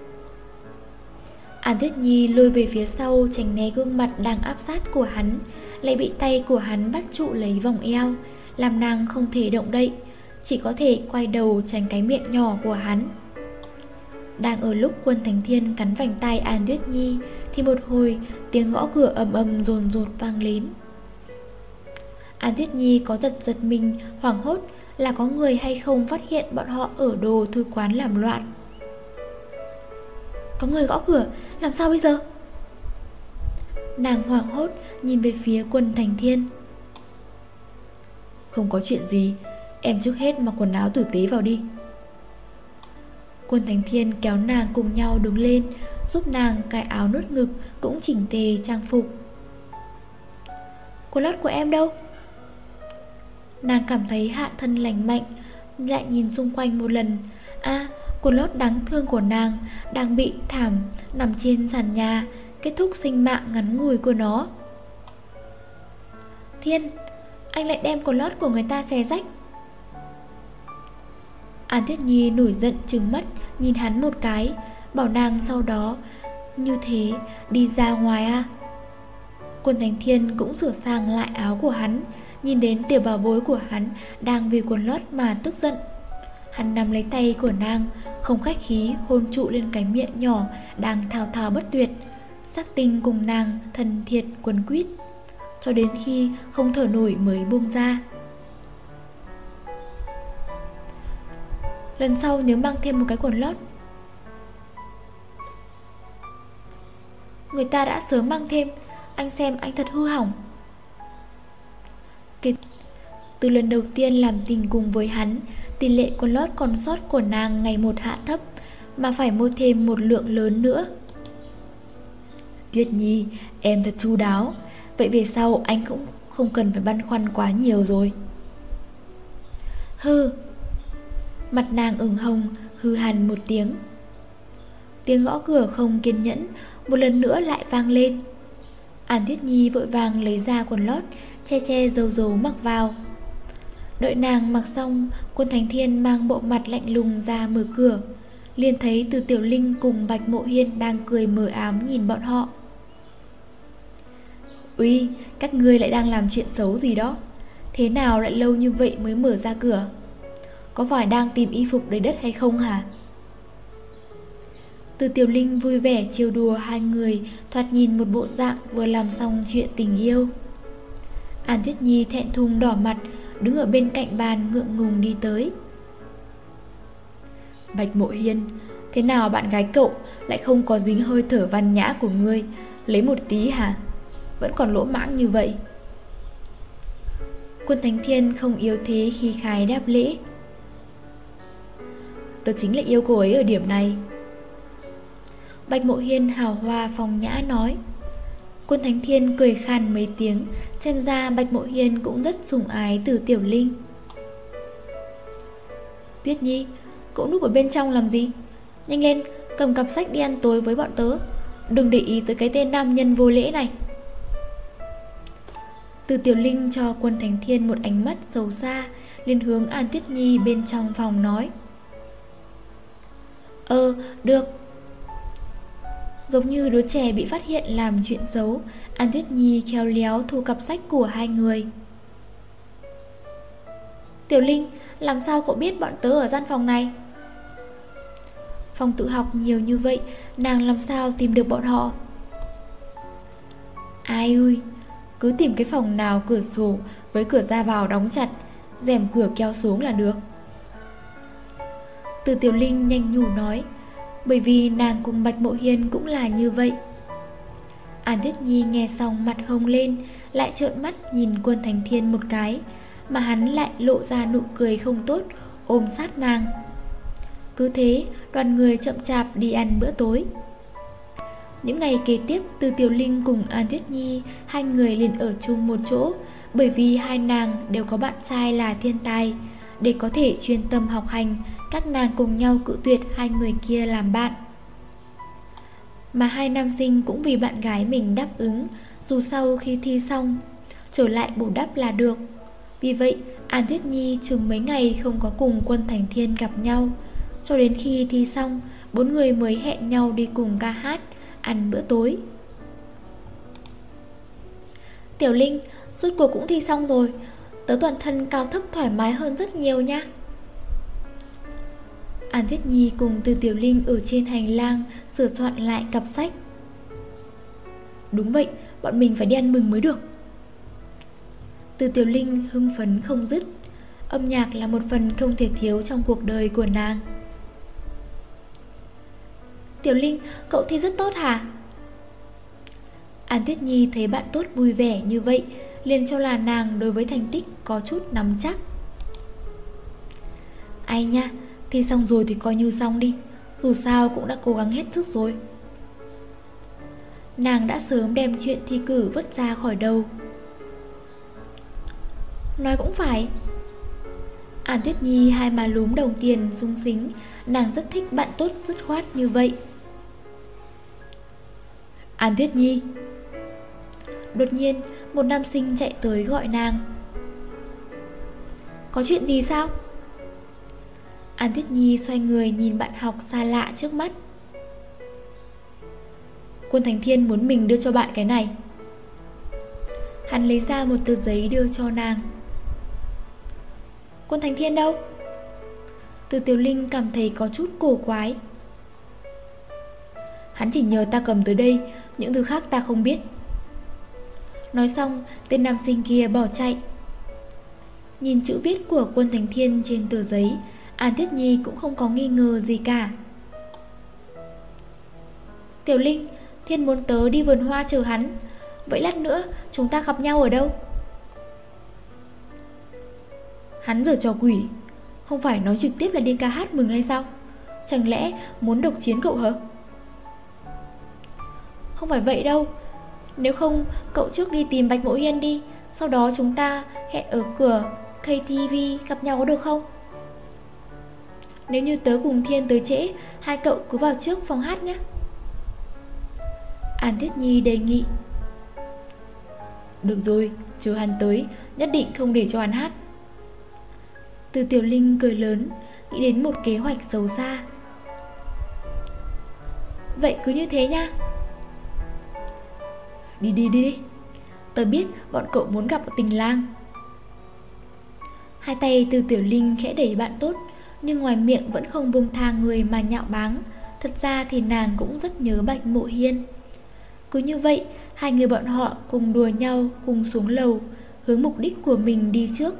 An Tuyết Nhi lôi về phía sau tránh né gương mặt đang áp sát của hắn, lại bị tay của hắn bắt trụ lấy vòng eo, làm nàng không thể động đậy, chỉ có thể quay đầu tránh cái miệng nhỏ của hắn. Đang ở lúc Quân Thánh Thiên cắn vành tai An Tuyết Nhi thì một hồi tiếng gõ cửa ầm ầm dồn dột vang lên. An Tuyết Nhi có giật giật mình, hoảng hốt là có người hay không phát hiện bọn họ ở đồ thư quán làm loạn. Có người gõ cửa, làm sao bây giờ? Nàng hoảng hốt nhìn về phía Quân Thánh Thiên. Không có chuyện gì, em trước hết mặc quần áo tử tế vào đi. Quân Thánh Thiên kéo nàng cùng nhau đứng lên, giúp nàng cài áo nút ngực cũng chỉnh tề trang phục. Quần lót của em đâu? Nàng cảm thấy hạ thân lành mạnh, lại nhìn xung quanh một lần. À, quần lót đáng thương của nàng đang bị thảm nằm trên sàn nhà, kết thúc sinh mạng ngắn ngủi của nó. Thiên, anh lại đem quần lót của người ta xé rách. An Tuyết Nhi nổi giận trừng mắt nhìn hắn một cái, bảo nàng sau đó như thế đi ra ngoài à. Quân Thánh Thiên cũng sửa sang lại áo của hắn, nhìn đến tiểu bảo bối của hắn đang vì quần lót mà tức giận. Hắn nắm lấy tay của nàng, không khách khí hôn trụ lên cái miệng nhỏ đang thao thao bất tuyệt, sắc tình cùng nàng thân thiệt quấn quýt, cho đến khi không thở nổi mới buông ra. Lần sau nhớ mang thêm một cái quần lót. Người ta đã sớm mang thêm, anh xem anh thật hư hỏng. Từ lần đầu tiên làm tình cùng với hắn, tỷ lệ quần lót còn sót của nàng ngày một hạ thấp, mà phải mua thêm một lượng lớn nữa. Tuyết Nhi, em thật chu đáo. Vậy về sau anh cũng không cần phải băn khoăn quá nhiều rồi. Hư. Mặt nàng ửng hồng, hư hằn một tiếng. Tiếng gõ cửa không kiên nhẫn một lần nữa lại vang lên. An Tuyết Nhi vội vàng lấy ra quần lót, che che giấu giấu mặc vào. Đợi nàng mặc xong, Quân Thánh Thiên mang bộ mặt lạnh lùng ra mở cửa, liền thấy Từ Tiểu Linh cùng Bạch Mộ Hiên đang cười mờ ám nhìn bọn họ. Uy, các ngươi lại đang làm chuyện xấu gì đó? Thế nào lại lâu như vậy mới mở ra cửa? Có phải đang tìm y phục đầy đất hay không hả? Từ Tiểu Linh vui vẻ trêu đùa hai người, thoạt nhìn một bộ dạng vừa làm xong chuyện tình yêu. An Tuyết Nhi thẹn thùng đỏ mặt, đứng ở bên cạnh bàn ngượng ngùng đi tới. Bạch Mộ Hiên, thế nào bạn gái cậu lại không có dính hơi thở văn nhã của ngươi? Lấy một tí hả? Vẫn còn lỗ mãng như vậy. Quân Thánh Thiên không yếu thế khi khái đáp lễ. Tớ chính là yêu cô ấy ở điểm này. Bạch Mộ Hiên hào hoa phong nhã nói. Quân Thánh Thiên cười khan mấy tiếng, xem ra Bạch Mộ Hiên cũng rất sủng ái Từ Tiểu Linh. Tuyết Nhi, cậu núp ở bên trong làm gì? Nhanh lên, cầm cặp sách đi ăn tối với bọn tớ. Đừng để ý tới cái tên nam nhân vô lễ này. Từ Tiểu Linh cho Quân Thánh Thiên một ánh mắt xấu xa, liền hướng An Tuyết Nhi bên trong phòng nói. Ờ, được. Giống như đứa trẻ bị phát hiện làm chuyện xấu, An Tuyết Nhi khéo léo thu cặp sách của hai người. Tiểu Linh, làm sao cậu biết bọn tớ ở gian phòng này? Phòng tự học nhiều như vậy, nàng làm sao tìm được bọn họ? Ai ui, cứ tìm cái phòng nào cửa sổ với cửa ra vào đóng chặt, rèm cửa kéo xuống là được. Từ Tiểu Linh nhanh nhủ nói, bởi vì nàng cùng Bạch Mộ Hiên cũng là như vậy. An Tuyết Nhi nghe xong mặt hồng lên, lại trợn mắt nhìn Quân Thánh Thiên một cái, mà hắn lại lộ ra nụ cười không tốt, ôm sát nàng. Cứ thế, đoàn người chậm chạp đi ăn bữa tối. Những ngày kế tiếp, Từ Tiểu Linh cùng An Tuyết Nhi, hai người liền ở chung một chỗ, bởi vì hai nàng đều có bạn trai là thiên tài. Để có thể chuyên tâm học hành, các nàng cùng nhau cự tuyệt hai người kia làm bạn. Mà hai nam sinh cũng vì bạn gái mình đáp ứng, dù sau khi thi xong trở lại bù đắp là được. Vì vậy An Tuyết Nhi chừng mấy ngày không có cùng Quân Thánh Thiên gặp nhau, cho đến khi thi xong, bốn người mới hẹn nhau đi cùng ca hát, ăn bữa tối. Tiểu Linh, rốt cuộc cũng thi xong rồi, tớ toàn thân cao thấp thoải mái hơn rất nhiều nha. An Tuyết Nhi cùng Từ Tiểu Linh ở trên hành lang sửa soạn lại cặp sách. Đúng vậy, bọn mình phải đi ăn mừng mới được. Từ Tiểu Linh hưng phấn không dứt. Âm nhạc là một phần không thể thiếu trong cuộc đời của nàng. Tiểu Linh, cậu thi rất tốt hả? An Tuyết Nhi thấy bạn tốt vui vẻ như vậy, liền cho là nàng đối với thành tích có chút nắm chắc. Ai nha, thi xong rồi thì coi như xong đi, dù sao cũng đã cố gắng hết sức rồi. Nàng đã sớm đem chuyện thi cử vứt ra khỏi đầu. Nói cũng phải. An Tuyết Nhi hai má lúm đồng tiền sung sính, nàng rất thích bạn tốt dứt khoát như vậy. An Tuyết Nhi. Đột nhiên một nam sinh chạy tới gọi nàng. Có chuyện gì sao? An Tuyết Nhi xoay người nhìn bạn học xa lạ trước mắt. Quân Thành Thiên muốn mình đưa cho bạn cái này. Hắn lấy ra một tờ giấy đưa cho nàng. Quân Thành Thiên đâu? Từ Tiểu Linh cảm thấy có chút cổ quái. Hắn chỉ nhờ ta cầm tới đây, những thứ khác ta không biết. Nói xong, tên nam sinh kia bỏ chạy. Nhìn chữ viết của Quân Thành Thiên trên tờ giấy, An Tuyết Nhi cũng không có nghi ngờ gì cả. Tiểu Linh, Thiên muốn tớ đi vườn hoa chờ hắn. Vậy lát nữa chúng ta gặp nhau ở đâu? Hắn giở trò quỷ, không phải nói trực tiếp là đi ca hát mừng hay sao? Chẳng lẽ muốn độc chiến cậu hả? Không phải vậy đâu. Nếu không, cậu trước đi tìm Bạch Mộ Hiên đi, sau đó chúng ta hẹn ở cửa ca tê vê gặp nhau có được không? Nếu như tớ cùng Thiên tới trễ, hai cậu cứ vào trước phòng hát nhé. An Tuyết Nhi đề nghị. Được rồi, chờ hắn tới, nhất định không để cho hắn hát. Từ Tiểu Linh cười lớn, nghĩ đến một kế hoạch xấu xa. Vậy cứ như thế nha. Đi đi đi đi, tớ biết bọn cậu muốn gặp tình lang. Hai tay Từ Tiểu Linh khẽ đẩy bạn tốt, nhưng ngoài miệng vẫn không buông tha người mà nhạo báng. Thật ra thì nàng cũng rất nhớ Bạch Mộ Hiên. Cứ như vậy, hai người bọn họ cùng đùa nhau, cùng xuống lầu, hướng mục đích của mình đi trước.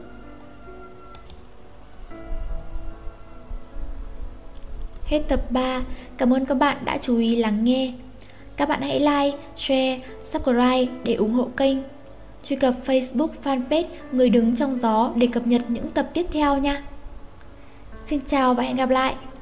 Hết tập ba, cảm ơn các bạn đã chú ý lắng nghe. Các bạn hãy like, share, subscribe để ủng hộ kênh. Truy cập Facebook fanpage Người Đứng Trong Gió để cập nhật những tập tiếp theo nha. Xin chào và hẹn gặp lại.